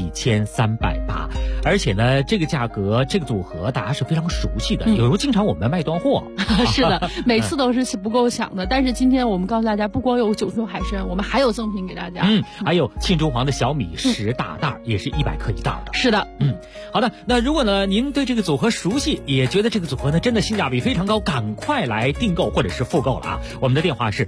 [SPEAKER 14] 1380，而且呢，这个价格这个组合大家是非常熟悉的，有时候经常我们卖断货。
[SPEAKER 16] 是的，每次都是不够抢的。但是今天我们告诉大家，不光有9种海参，我们还有赠品给大家。
[SPEAKER 14] 还有沁中黄的小米10大袋，也是100克一袋的。
[SPEAKER 16] 是的，
[SPEAKER 14] 好的。那如果呢您对这个组合熟悉，也觉得这个组合呢真的性价比非常高，赶快来订购或者是复购了啊！我们的电话是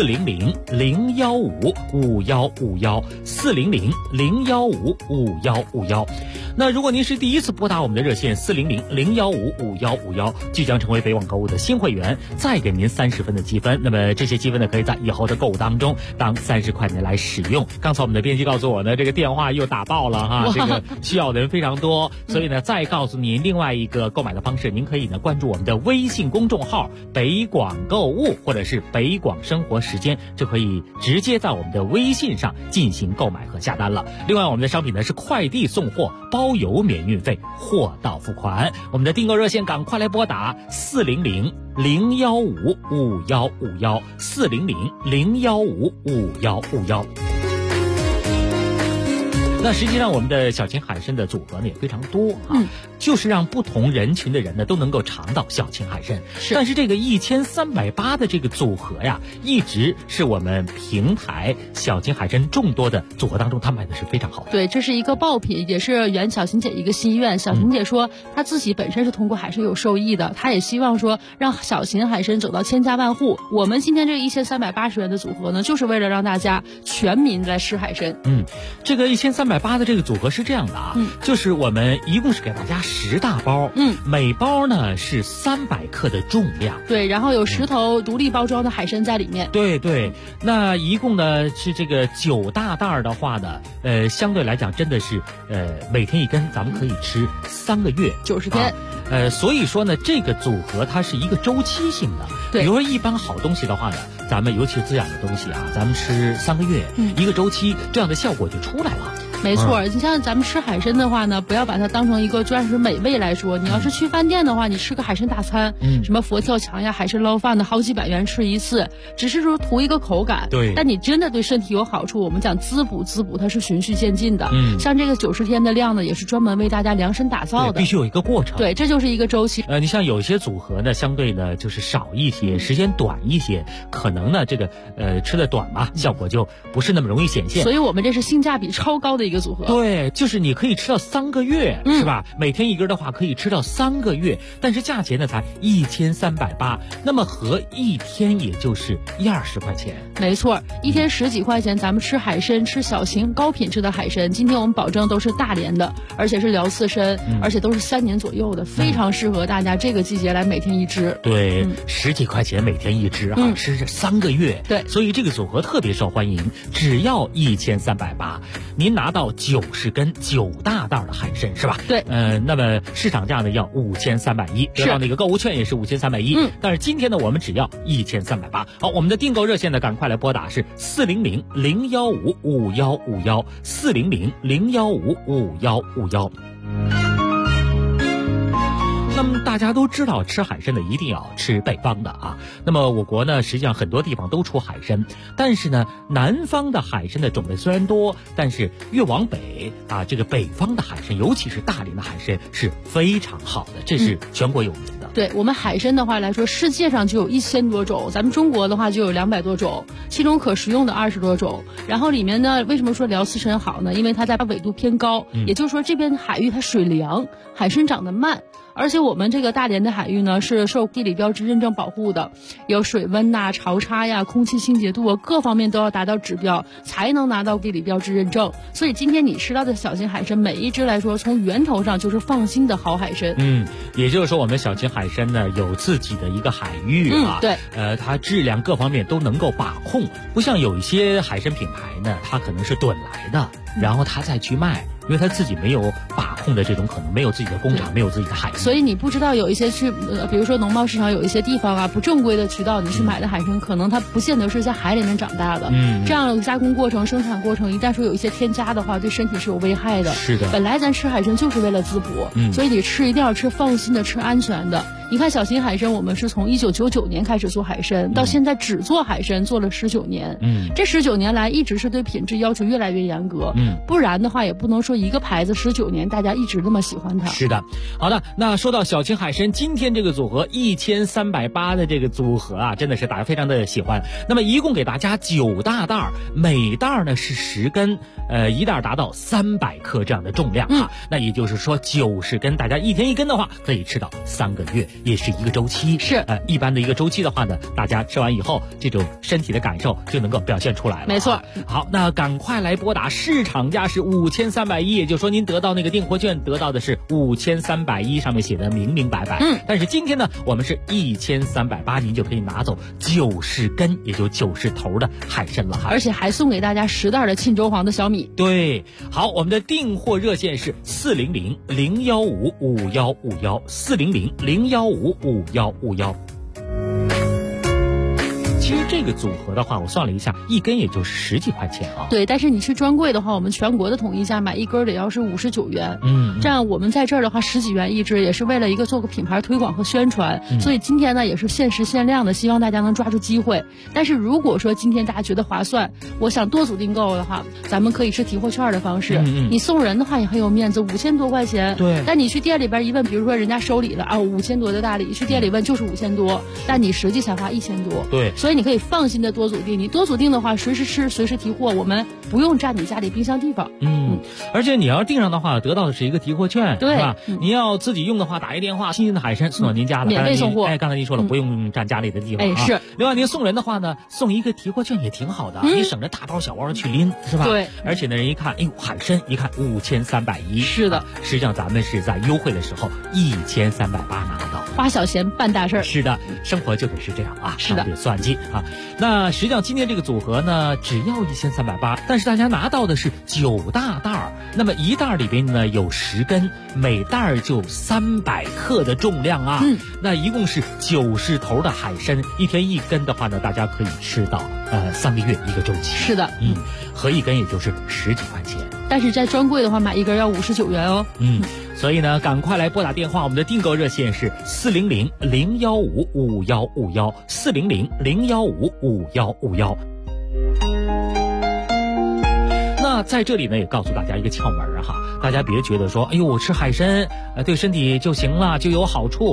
[SPEAKER 14] 400-015-5151，400-015-5151。那如果您是第一次拨打我们的热线400-015-5151，即将成为北网购物的新会员，再给您30分的积分。那么这些积分呢，可以在以后的购物当中当30块钱来使用。刚才我们的编辑告诉我呢，这个电话又打爆了哈，这个需要的人非常多，所以呢，再告诉您另外一个购买的方式，您可以呢关注我们的微信公众号北广购物或者是北广生活时间，就可以直接在我们的微信上进行购买和下单了。另外我们的商品呢是快递送货，包邮免运费，货到付款。我们的订购热线赶快来拨打400-015-5151，400-015-5151。那实际上我们的小秦海参的组合呢也非常多啊，就是让不同人群的人呢都能够尝到小秦海参。但是这个1380的这个组合呀，一直是我们平台小秦海参众多的组合当中，它卖的是非常好的。
[SPEAKER 16] 对，这是一个爆品，也是圆小秦姐一个心愿。小秦姐说，她自己本身是通过海参有受益的，她也希望说让小秦海参走到千家万户。我们今天这个1380元的组合呢，就是为了让大家全民来吃海参。
[SPEAKER 14] 这个1380的这个组合是这样的啊，就是我们一共是给大家10大包，每包呢是300克的重量。
[SPEAKER 16] 对，然后有10头独立包装的海参在里面。
[SPEAKER 14] 对，那一共呢是这个9大袋的话呢，相对来讲真的是每天1根，咱们可以吃3个月
[SPEAKER 16] 90天。
[SPEAKER 14] 所以说呢，这个组合它是一个周期性的。
[SPEAKER 16] 对，
[SPEAKER 14] 比如说一般好东西的话呢，咱们尤其是滋养的东西啊，咱们吃3个月，一个周期，这样的效果就出来了。
[SPEAKER 16] 没错，你像咱们吃海参的话呢，不要把它当成一个专属美味来说。你要是去饭店的话，你吃个海参大餐，什么佛跳墙呀、海参捞饭的，好几百元吃一次，只是说图一个口感。
[SPEAKER 14] 对，
[SPEAKER 16] 但你真的对身体有好处。我们讲滋补，它是循序渐进的。像这个90天的量呢，也是专门为大家量身打造的，
[SPEAKER 14] 必须有一个过程。
[SPEAKER 16] 对，这就是一个周期。
[SPEAKER 14] 你像有一些组合呢，相对呢就是少一些，时间短一些，可能呢这个吃的短嘛，效果就不是那么容易显现。
[SPEAKER 16] 所以我们这是性价比超高的一个组合。
[SPEAKER 14] 对，就是你可以吃到3个月，是吧？每天1根的话可以吃到3个月，但是价钱呢才1380，那么合1天也就是20块钱。
[SPEAKER 16] 没错，1天10几块钱，咱们吃海参，吃小型高品质的海参。今天我们保证都是大连的，而且是辽刺参，而且都是3年左右的，非常适合大家这个季节来每天1只。
[SPEAKER 14] 对，10几块钱每天1只吃着3个月。
[SPEAKER 16] 对，
[SPEAKER 14] 所以这个组合特别受欢迎，只要1380，您拿到90根9大袋的海参，是吧？
[SPEAKER 16] 对，
[SPEAKER 14] 那么市场价呢要5310，得到那个购物券也是5310。但是今天呢，我们只要1380。好，我们的订购热线呢，赶快来拨打是400-015-5151，400-015-5151。那么大家都知道，吃海参的一定要吃北方的啊。那么我国呢，实际上很多地方都出海参，但是呢，南方的海参的种类虽然多，但是越往北啊，这个北方的海参，尤其是大连的海参是非常好的，这是全国有名的。
[SPEAKER 16] 对，我们海参的话来说，世界上就有1000多种，咱们中国的话就有200多种，其中可食用的20多种。然后里面呢，为什么说辽刺参好呢？因为它在纬度偏高，也就是说这边海域它水凉，海参长得慢。而且我们这个大连的海域呢，是受地理标志认证保护的，有水温呐、潮差呀、空气清洁度啊，各方面都要达到指标，才能拿到地理标志认证。所以今天你吃到的小型海参，每一只来说，从源头上就是放心的好海参。
[SPEAKER 14] 也就是说，我们小型海参呢有自己的一个海域啊，
[SPEAKER 16] 对，
[SPEAKER 14] 它质量各方面都能够把控，不像有一些海参品牌呢，它可能是趸来的，然后它再去卖。因为他自己没有把控的这种可能，没有自己的工厂，没有自己的海域，
[SPEAKER 16] 所以你不知道有一些去，比如说农贸市场有一些地方啊，不正规的渠道，你去买的海参，可能它不见得是在海里面长大的。这样的加工过程、生产过程，一旦说有一些添加的话，对身体是有危害的。
[SPEAKER 14] 是的，
[SPEAKER 16] 本来咱吃海参就是为了滋补，所以你吃一定要吃放心的，吃安全的。你看小型海参，我们是从1999年开始做海参，到现在只做海参做了19年。这19年来一直是对品质要求越来越严格。不然的话也不能说一个牌子19年大家一直那么喜欢它。
[SPEAKER 14] 是的，好的，那说到小型海参，今天这个组合1380的这个组合啊，真的是大家非常的喜欢。那么一共给大家9大袋，每袋呢是10根，一袋达到300克这样的重量啊。那也就是说90根，大家1天1根的话，可以吃到3个月。也是一个周期，
[SPEAKER 16] 是
[SPEAKER 14] 一般的一个周期的话呢，大家吃完以后，这种身体的感受就能够表现出来了。
[SPEAKER 16] 没错。
[SPEAKER 14] 好，那赶快来拨打，市场价是5310，也就是说您得到那个订货券，得到的是5310，上面写的明明白白。但是今天呢，我们是1380，您就可以拿走90根，也就90头的海参了哈。
[SPEAKER 16] 而且还送给大家10袋的沁州黄的小米。
[SPEAKER 14] 对，好，我们的订货热线是400-015-5151，400-015-5151。其实这个组合的话，我算了一下，1根也就是10几块钱啊。
[SPEAKER 16] 对，但是你去专柜的话，我们全国的统一价买1根得要是59元。这样我们在这儿的话10几元1只，也是为了一个做个品牌推广和宣传。所以今天呢也是限时限量的，希望大家能抓住机会。但是如果说今天大家觉得划算，我想多组订购的话，咱们可以是提货券的方式。你送人的话也很有面子，5000多块钱。
[SPEAKER 14] 对。
[SPEAKER 16] 但你去店里边一问，比如说人家收礼了啊，5000多的大礼，去店里问就是5000多，但你实际才花1000多。
[SPEAKER 14] 对。
[SPEAKER 16] 所以你可以放心的多组订，你多组订的话，随时吃，随时提货，我们不用占你家里冰箱地方。
[SPEAKER 14] 而且你要订上的话，得到的是一个提货券，
[SPEAKER 16] 对，
[SPEAKER 14] 是吧？你要自己用的话，打一电话，新鲜的海参送到您家了，
[SPEAKER 16] 免费送货。
[SPEAKER 14] 刚才您说了，不用占家里的地方。
[SPEAKER 16] 是。
[SPEAKER 14] 另外，您送人的话呢，送一个提货券也挺好的，你省着大包小包的去拎，是吧？
[SPEAKER 16] 对。
[SPEAKER 14] 而且呢，人一看，哎呦，海参一看5310，
[SPEAKER 16] 是的。
[SPEAKER 14] 实际上咱们是在优惠的时候1380拿到，
[SPEAKER 16] 花小钱办大事儿。
[SPEAKER 14] 是的，生活就得是这样啊，
[SPEAKER 16] 是的，
[SPEAKER 14] 得算计啊。那实际上今天这个组合呢，只要1380，但是大家拿到的是9大袋，那么一袋里边呢有10根，每袋就300克的重量啊。那一共是90头的海参，1天1根的话呢，大家可以吃到3个月一个周期。
[SPEAKER 16] 是的，
[SPEAKER 14] 合1根也就是10几块钱。
[SPEAKER 16] 但是在专柜的话，买1根要59元哦。
[SPEAKER 14] 所以呢，赶快来拨打电话，我们的订购热线是400-015-5151，400-015-5151。那在这里呢，也告诉大家一个窍门哈，大家别觉得说，哎呦，我吃海参对身体就行了，就有好处。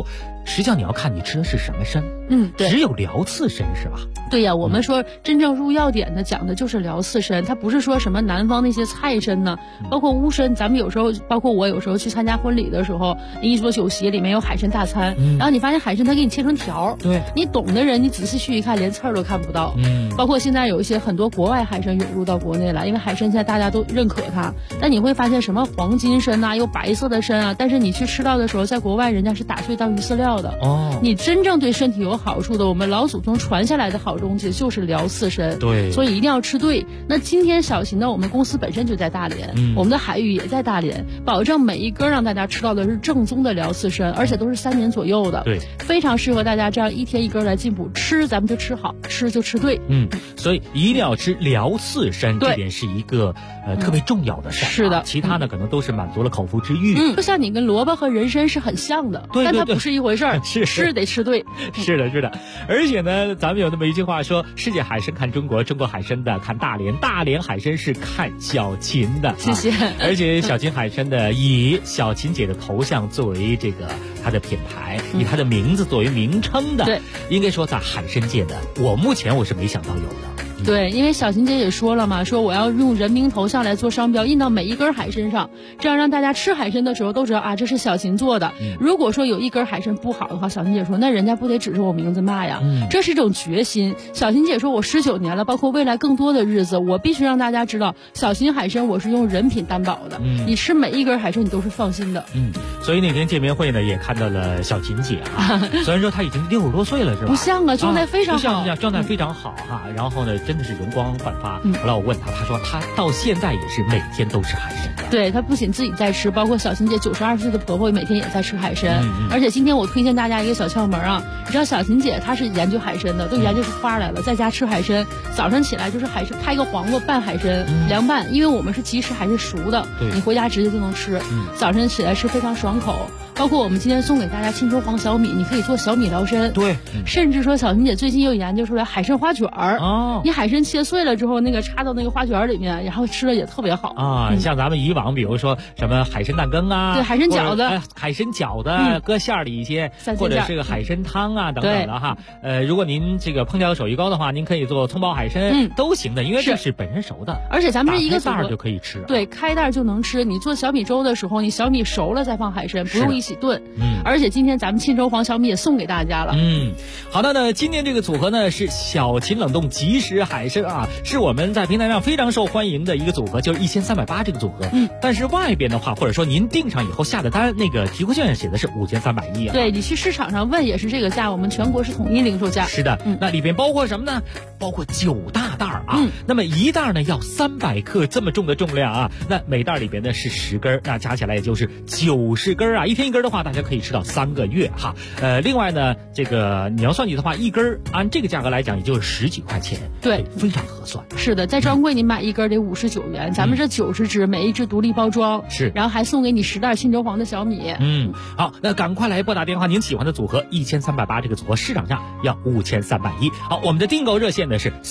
[SPEAKER 14] 实际上你要看你吃的是什么参。
[SPEAKER 16] 对，
[SPEAKER 14] 只有辽刺参是吧？
[SPEAKER 16] 对呀，我们说真正入药典的讲的就是辽刺参，它不是说什么南方那些菜参呢，包括乌参，咱们有时候，包括我有时候去参加婚礼的时候，一桌酒席里面有海参大餐，然后你发现海参它给你切成条，
[SPEAKER 14] 对，
[SPEAKER 16] 你懂的人你仔细去一看，连刺儿都看不到。包括现在有一些很多国外海参涌入到国内来，因为海参现在大家都认可它，但你会发现什么黄金参啊，有白色的参啊，但是你去吃到的时候，在国外人家是打碎当鱼饲料的。你真正对身体有好处的，我们老祖宗传下来的好东西就是辽刺参，
[SPEAKER 14] 对，
[SPEAKER 16] 所以一定要吃对。那今天小秦呢，我们公司本身就在大连，我们的海域也在大连，保证每一根让大家吃到的是正宗的辽刺参，而且都是3年左右的，
[SPEAKER 14] 对，
[SPEAKER 16] 非常适合大家这样一天一根来进补。吃咱们就吃好，吃就吃对。
[SPEAKER 14] 所以一定要吃辽刺参，这点是一个特别重要的事。
[SPEAKER 16] 是的，
[SPEAKER 14] 其他呢可能都是满足了口腹之欲。
[SPEAKER 16] 就像你跟萝卜和人参是很像的，
[SPEAKER 14] 对，
[SPEAKER 16] 但它不是一回事儿，吃得吃对。
[SPEAKER 14] 是的，是的。而且呢，咱们有那么一句话说，世界海参看中国，中国海参的看大连，大连海参是看小秦的。
[SPEAKER 16] 谢谢。
[SPEAKER 14] 而且小秦海参的以小秦姐的头像作为这个它的品牌，以它的名字作为名称的，
[SPEAKER 16] 对，
[SPEAKER 14] 应该说在海参界的，目前我是没想到有的。
[SPEAKER 16] 对，因为小秦姐也说了嘛，说我要用人名头像来做商标，印到每一根海参上，这样让大家吃海参的时候都知道啊，这是小秦做的。如果说有一根海参不好的话，小秦姐说那人家不得指着我名字骂呀。这是一种决心。小秦姐说我19年了，包括未来更多的日子，我必须让大家知道，小秦海参我是用人品担保的。你吃每一根海参你都是放心的。
[SPEAKER 14] 所以那天见面会呢，也看到了小秦姐啊，虽然说她已经60多岁了，是吧？
[SPEAKER 16] 不像啊，状态非常好，
[SPEAKER 14] 状态非常好哈。然后呢，真的是容光焕发。后来我问她，她说她到现在也是每天都吃海参的。
[SPEAKER 16] 对，她不仅自己在吃，包括小秦姐92岁的婆婆每天也在吃海参。而且今天我推荐大家一个小窍门啊，你知道小秦姐她是研究海参的，都研究出花来了，在家吃海参，早上起来就是海参拍个黄瓜拌海参，凉拌，因为我们是即食还是熟的，你回家直接就能吃。早晨起来吃非常爽口。包括我们今天送给大家青州黄小米，你可以做小米疗参。
[SPEAKER 14] 对，
[SPEAKER 16] 甚至说小秦姐最近又研究出来海参花卷儿。你海参切碎了之后，那个插到那个花卷里面，然后吃了也特别好
[SPEAKER 14] 啊。像咱们以往比如说什么海参蛋羹啊，
[SPEAKER 16] 对，海参饺子，
[SPEAKER 14] 海参饺子搁馅儿里一些，或者是个海参汤啊等等的哈。如果您这个烹调手艺高的话，您可以做葱爆海参，都行的，因为这是本身熟的，
[SPEAKER 16] 而且咱们是一个
[SPEAKER 14] 袋儿就可以吃。
[SPEAKER 16] 对，开袋就能吃。你做小米粥的时候，你小米熟了再放海参，不用一起炖。而且今天咱们沁州黄小米也送给大家了。
[SPEAKER 14] 好的呢，今天这个组合呢是小秦冷冻即食海参啊，是我们在平台上非常受欢迎的一个组合，就是1380这个组合。但是外边的话，或者说您订上以后下的单，那个提货券写的是5310啊。
[SPEAKER 16] 对，你去市场上问也是这个价，我们全国是统一零售价。
[SPEAKER 14] 是的，那里边包括什么呢？包括9大袋啊。那么一袋呢要300克这么重的重量啊，那每袋里边呢是10根，那加起来也就是90根啊。一天一根的话，大家可以吃到3个月哈。另外呢，这个你要算计的话，一根按这个价格来讲，也就是10几块钱，
[SPEAKER 16] 对，
[SPEAKER 14] 非常合算。
[SPEAKER 16] 是的，在专柜你买一根得59元，咱们这90只，每一只独立包装，
[SPEAKER 14] 是，
[SPEAKER 16] 然后还送给你10袋沁州黄的小米。
[SPEAKER 14] 好，那赶快来拨打电话，您喜欢的组合1380这个组合市场价要5310。好，我们的订购热线呢是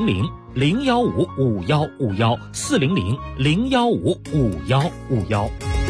[SPEAKER 14] 400-015-5151，400-015-5151。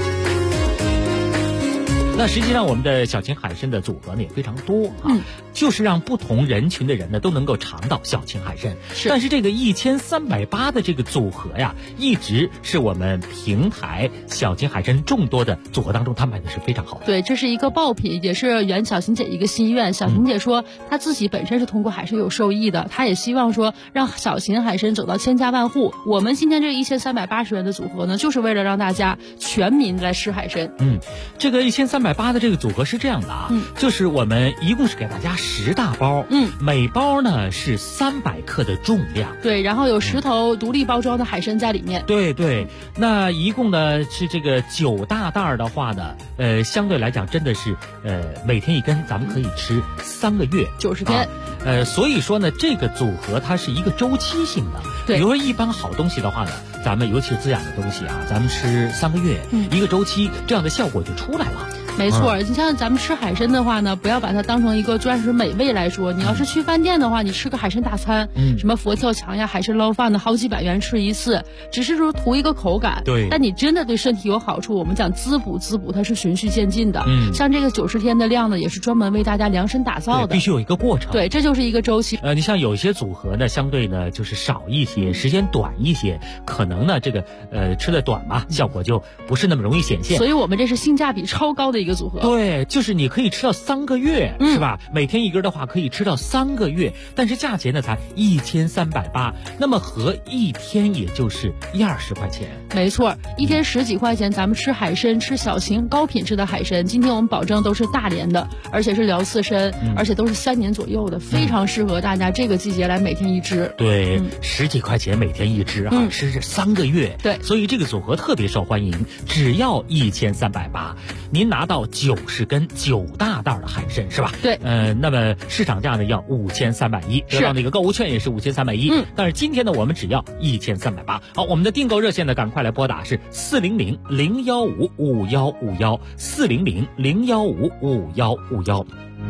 [SPEAKER 14] 那实际上我们的小秦海参的组合呢也非常多啊，就是让不同人群的人呢都能够尝到小秦海参。但是这个1380的这个组合呀，一直是我们平台小秦海参众多的组合当中，他卖的是非常好的。
[SPEAKER 16] 对，这是一个爆品，也是圆小秦姐一个心愿。小秦姐说，她自己本身是通过海参有受益的，她也希望说让小秦海参走到千家万户。我们今天这1380元的组合呢，就是为了让大家全民来吃海参。
[SPEAKER 14] 这个1380的这个组合是这样的啊，就是我们一共是给大家10大包，每包呢是300克的重量，
[SPEAKER 16] 对，然后有10头独立包装的海参在里面，
[SPEAKER 14] 对，那一共呢是这个9大袋的话呢，相对来讲真的是每天一根，咱们可以吃3个月
[SPEAKER 16] 90天，
[SPEAKER 14] 所以说呢这个组合它是一个周期性的，比如说一般好东西的话呢，咱们尤其是滋养的东西啊，咱们吃3个月，一个周期，这样的效果就出来了。
[SPEAKER 16] 没错，你像咱们吃海参的话呢，不要把它当成一个专属美味来说。你要是去饭店的话，你吃个海参大餐，什么佛跳墙呀、海参捞饭的，好几百元吃一次，只是说图一个口感。
[SPEAKER 14] 对。
[SPEAKER 16] 但你真的对身体有好处，我们讲滋补，它是循序渐进的。像这个90天的量呢，也是专门为大家量身打造的，
[SPEAKER 14] 必须有一个过程。
[SPEAKER 16] 对，这就是一个周期。
[SPEAKER 14] 你像有一些组合呢，相对呢就是少一些，时间短一些，可能呢这个吃的短嘛，效果就不是那么容易显现。
[SPEAKER 16] 所以我们这是性价比超高的一个组合。
[SPEAKER 14] 对，就是你可以吃到3个月，是吧？每天一根的话可以吃到3个月，但是价钱呢才1380，那么合一天也就是120块钱。
[SPEAKER 16] 没错，一天10几块钱，咱们吃海参，吃小型高品质的海参。今天我们保证都是大连的，而且是辽刺参，而且都是3年左右的，非常适合大家这个季节来每天一只。
[SPEAKER 14] 对，10几块钱每天一只啊，吃3个月。
[SPEAKER 16] 对，
[SPEAKER 14] 所以这个组合特别受欢迎，只要1380，您拿到90根9大袋的海参，是吧？
[SPEAKER 16] 对。
[SPEAKER 14] 那么市场价呢要5310，得到那个购物券也是5310。但是今天呢，我们只要1380。好，我们的订购热线呢，赶快来拨打是400-015-5151，400-015-5151。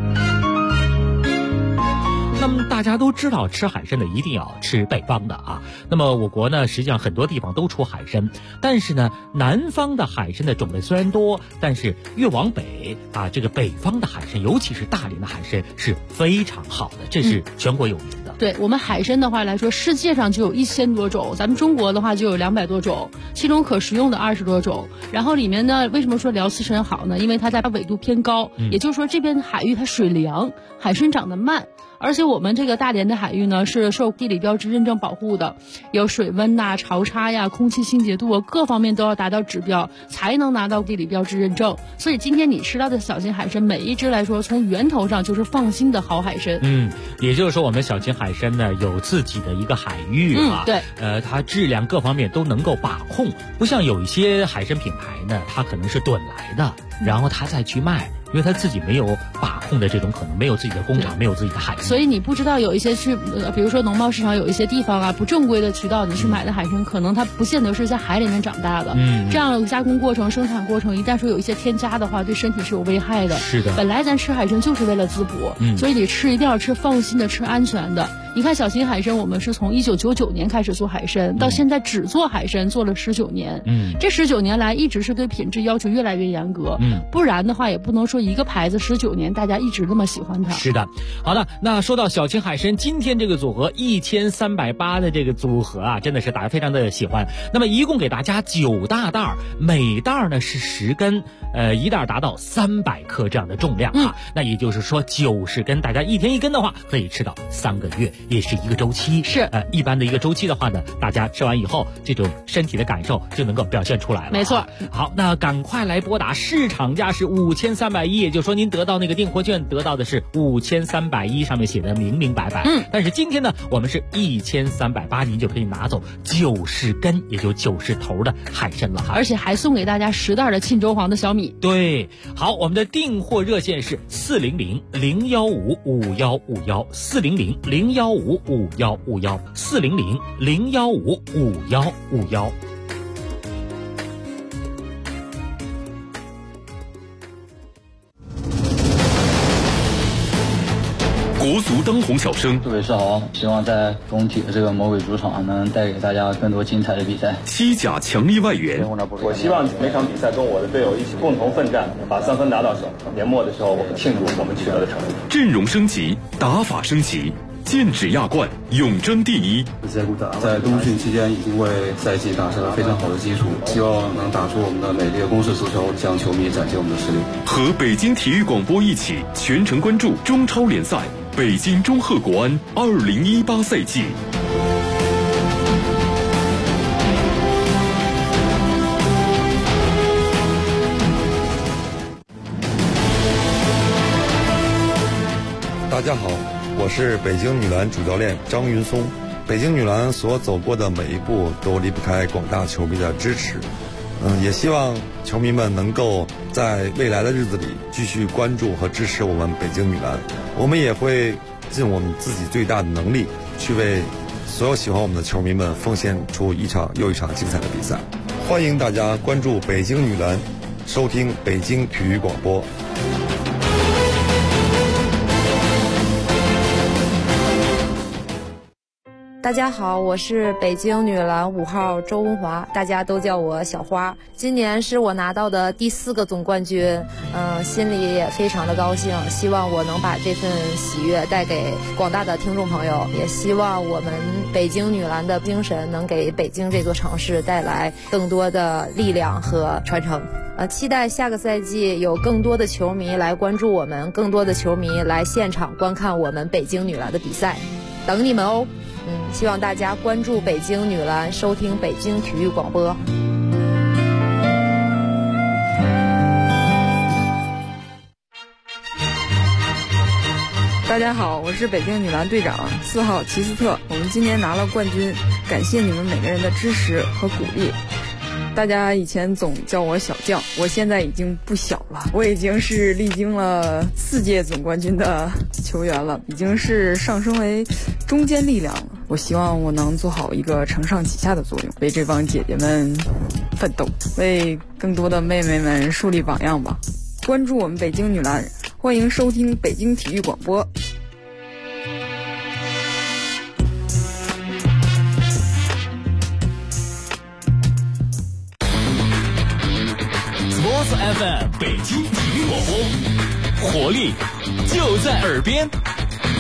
[SPEAKER 14] 那么大家都知道，吃海参的一定要吃北方的啊。那么我国呢，实际上很多地方都出海参，但是呢，南方的海参的种类虽然多，但是越往北啊，这个北方的海参，尤其是大连的海参是非常好的，这是全国有名的。
[SPEAKER 16] 对，我们海参的话来说，世界上就有1000多种，咱们中国的话就有200多种，其中可食用的20多种。然后里面呢，为什么说辽刺参好呢？因为它在纬度偏高，也就是说这边海域它水凉，海参长得慢。而且我们这个大连的海域呢，是受地理标志认证保护的，有水温呐、潮差呀、空气清洁度啊，各方面都要达到指标，才能拿到地理标志认证。所以今天你吃到的小型海参，每一只来说，从源头上就是放心的好海参。
[SPEAKER 14] 也就是说，我们小型海参呢有自己的一个海域啊，
[SPEAKER 16] 对，
[SPEAKER 14] 它质量各方面都能够把控，不像有一些海参品牌呢，它可能是趸来的，然后它再去卖。因为他自己没有把控的这种可能，没有自己的工厂，没有自己的海域，
[SPEAKER 16] 所以你不知道有一些去，比如说农贸市场有一些地方啊，不正规的渠道，你去买的海参，可能它不见得是在海里面长大的。这样加工过程、生产过程，一旦说有一些添加的话，对身体是有危害的。
[SPEAKER 14] 是的，
[SPEAKER 16] 本来咱吃海参就是为了滋补，所以你吃一定要吃放心的，吃安全的。你看小型海参，我们是从1999年开始做海参，到现在只做海参做了19年。这19年来一直是对品质要求越来越严格。不然的话也不能说一个牌子19年大家一直那么喜欢它。
[SPEAKER 14] 是的，好的，那说到小型海参，今天这个组合1380的这个组合啊，真的是大家非常的喜欢。那么一共给大家9大袋，每袋呢是10根，一袋达到300克这样的重量啊。那也就是说90根，大家一天1根的话，可以吃到3个月。也是一个周期，
[SPEAKER 16] 是
[SPEAKER 14] 一般的一个周期的话呢，大家吃完以后，这种身体的感受就能够表现出来了。
[SPEAKER 16] 没错。
[SPEAKER 14] 好，那赶快来拨打，市场价是5310，也就是说您得到那个订货券得到的是5310，上面写的明明白白。但是今天呢，我们是1380，您就可以拿走90根，也就90头的海参了哈。
[SPEAKER 16] 而且还送给大家10袋的沁州黄的小米。
[SPEAKER 14] 对，好，我们的订货热线是400-015-5151，400-015-5151。
[SPEAKER 1] 国足当红小生，
[SPEAKER 17] 各位是好，希望在工体的这个魔鬼主场能带给大家更多精彩的比赛。
[SPEAKER 1] 西甲强力外援，
[SPEAKER 18] 我希望每场比赛跟我的队友一起共同奋战，把3分拿到手。年末的时候，我们庆祝我们取得的成绩。
[SPEAKER 1] 阵容升级，打法升级，剑指亚冠，永争第一。
[SPEAKER 19] 在冬训期间已经为赛季打下了非常好的基础，希望能打出我们的美丽的攻势足球，向球迷展现我们的实力。
[SPEAKER 1] 和北京体育广播一起全程关注中超联赛北京中赫国安2018赛季。
[SPEAKER 20] 大家好，我是北京女篮主教练张云松。北京女篮所走过的每一步都离不开广大球迷的支持。也希望球迷们能够在未来的日子里继续关注和支持我们北京女篮。我们也会尽我们自己最大的能力，去为所有喜欢我们的球迷们奉献出一场又一场精彩的比赛。欢迎大家关注北京女篮收听北京体育广播。
[SPEAKER 21] 大家好，我是北京女篮5号周文华，大家都叫我小花。今年是我拿到的第4个总冠军，心里也非常的高兴。希望我能把这份喜悦带给广大的听众朋友，也希望我们北京女篮的精神能给北京这座城市带来更多的力量和传承。期待下个赛季有更多的球迷来关注我们，更多的球迷来现场观看我们北京女篮的比赛，等你们哦。希望大家关注北京女篮，收听北京体育广播。
[SPEAKER 22] 大家好，我是北京女篮队长4号齐斯特，我们今年拿了冠军，感谢你们每个人的支持和鼓励。大家以前总叫我小将，我现在已经不小了，我已经是历经了4届总冠军的球员了，已经是上升为中坚力量了。我希望我能做好一个承上启下的作用，为这帮姐姐们奋斗，为更多的妹妹们树立榜样吧。关注我们北京女篮，欢迎收听北京体育广播。
[SPEAKER 2] FM 北京体育广播，活力就在耳边。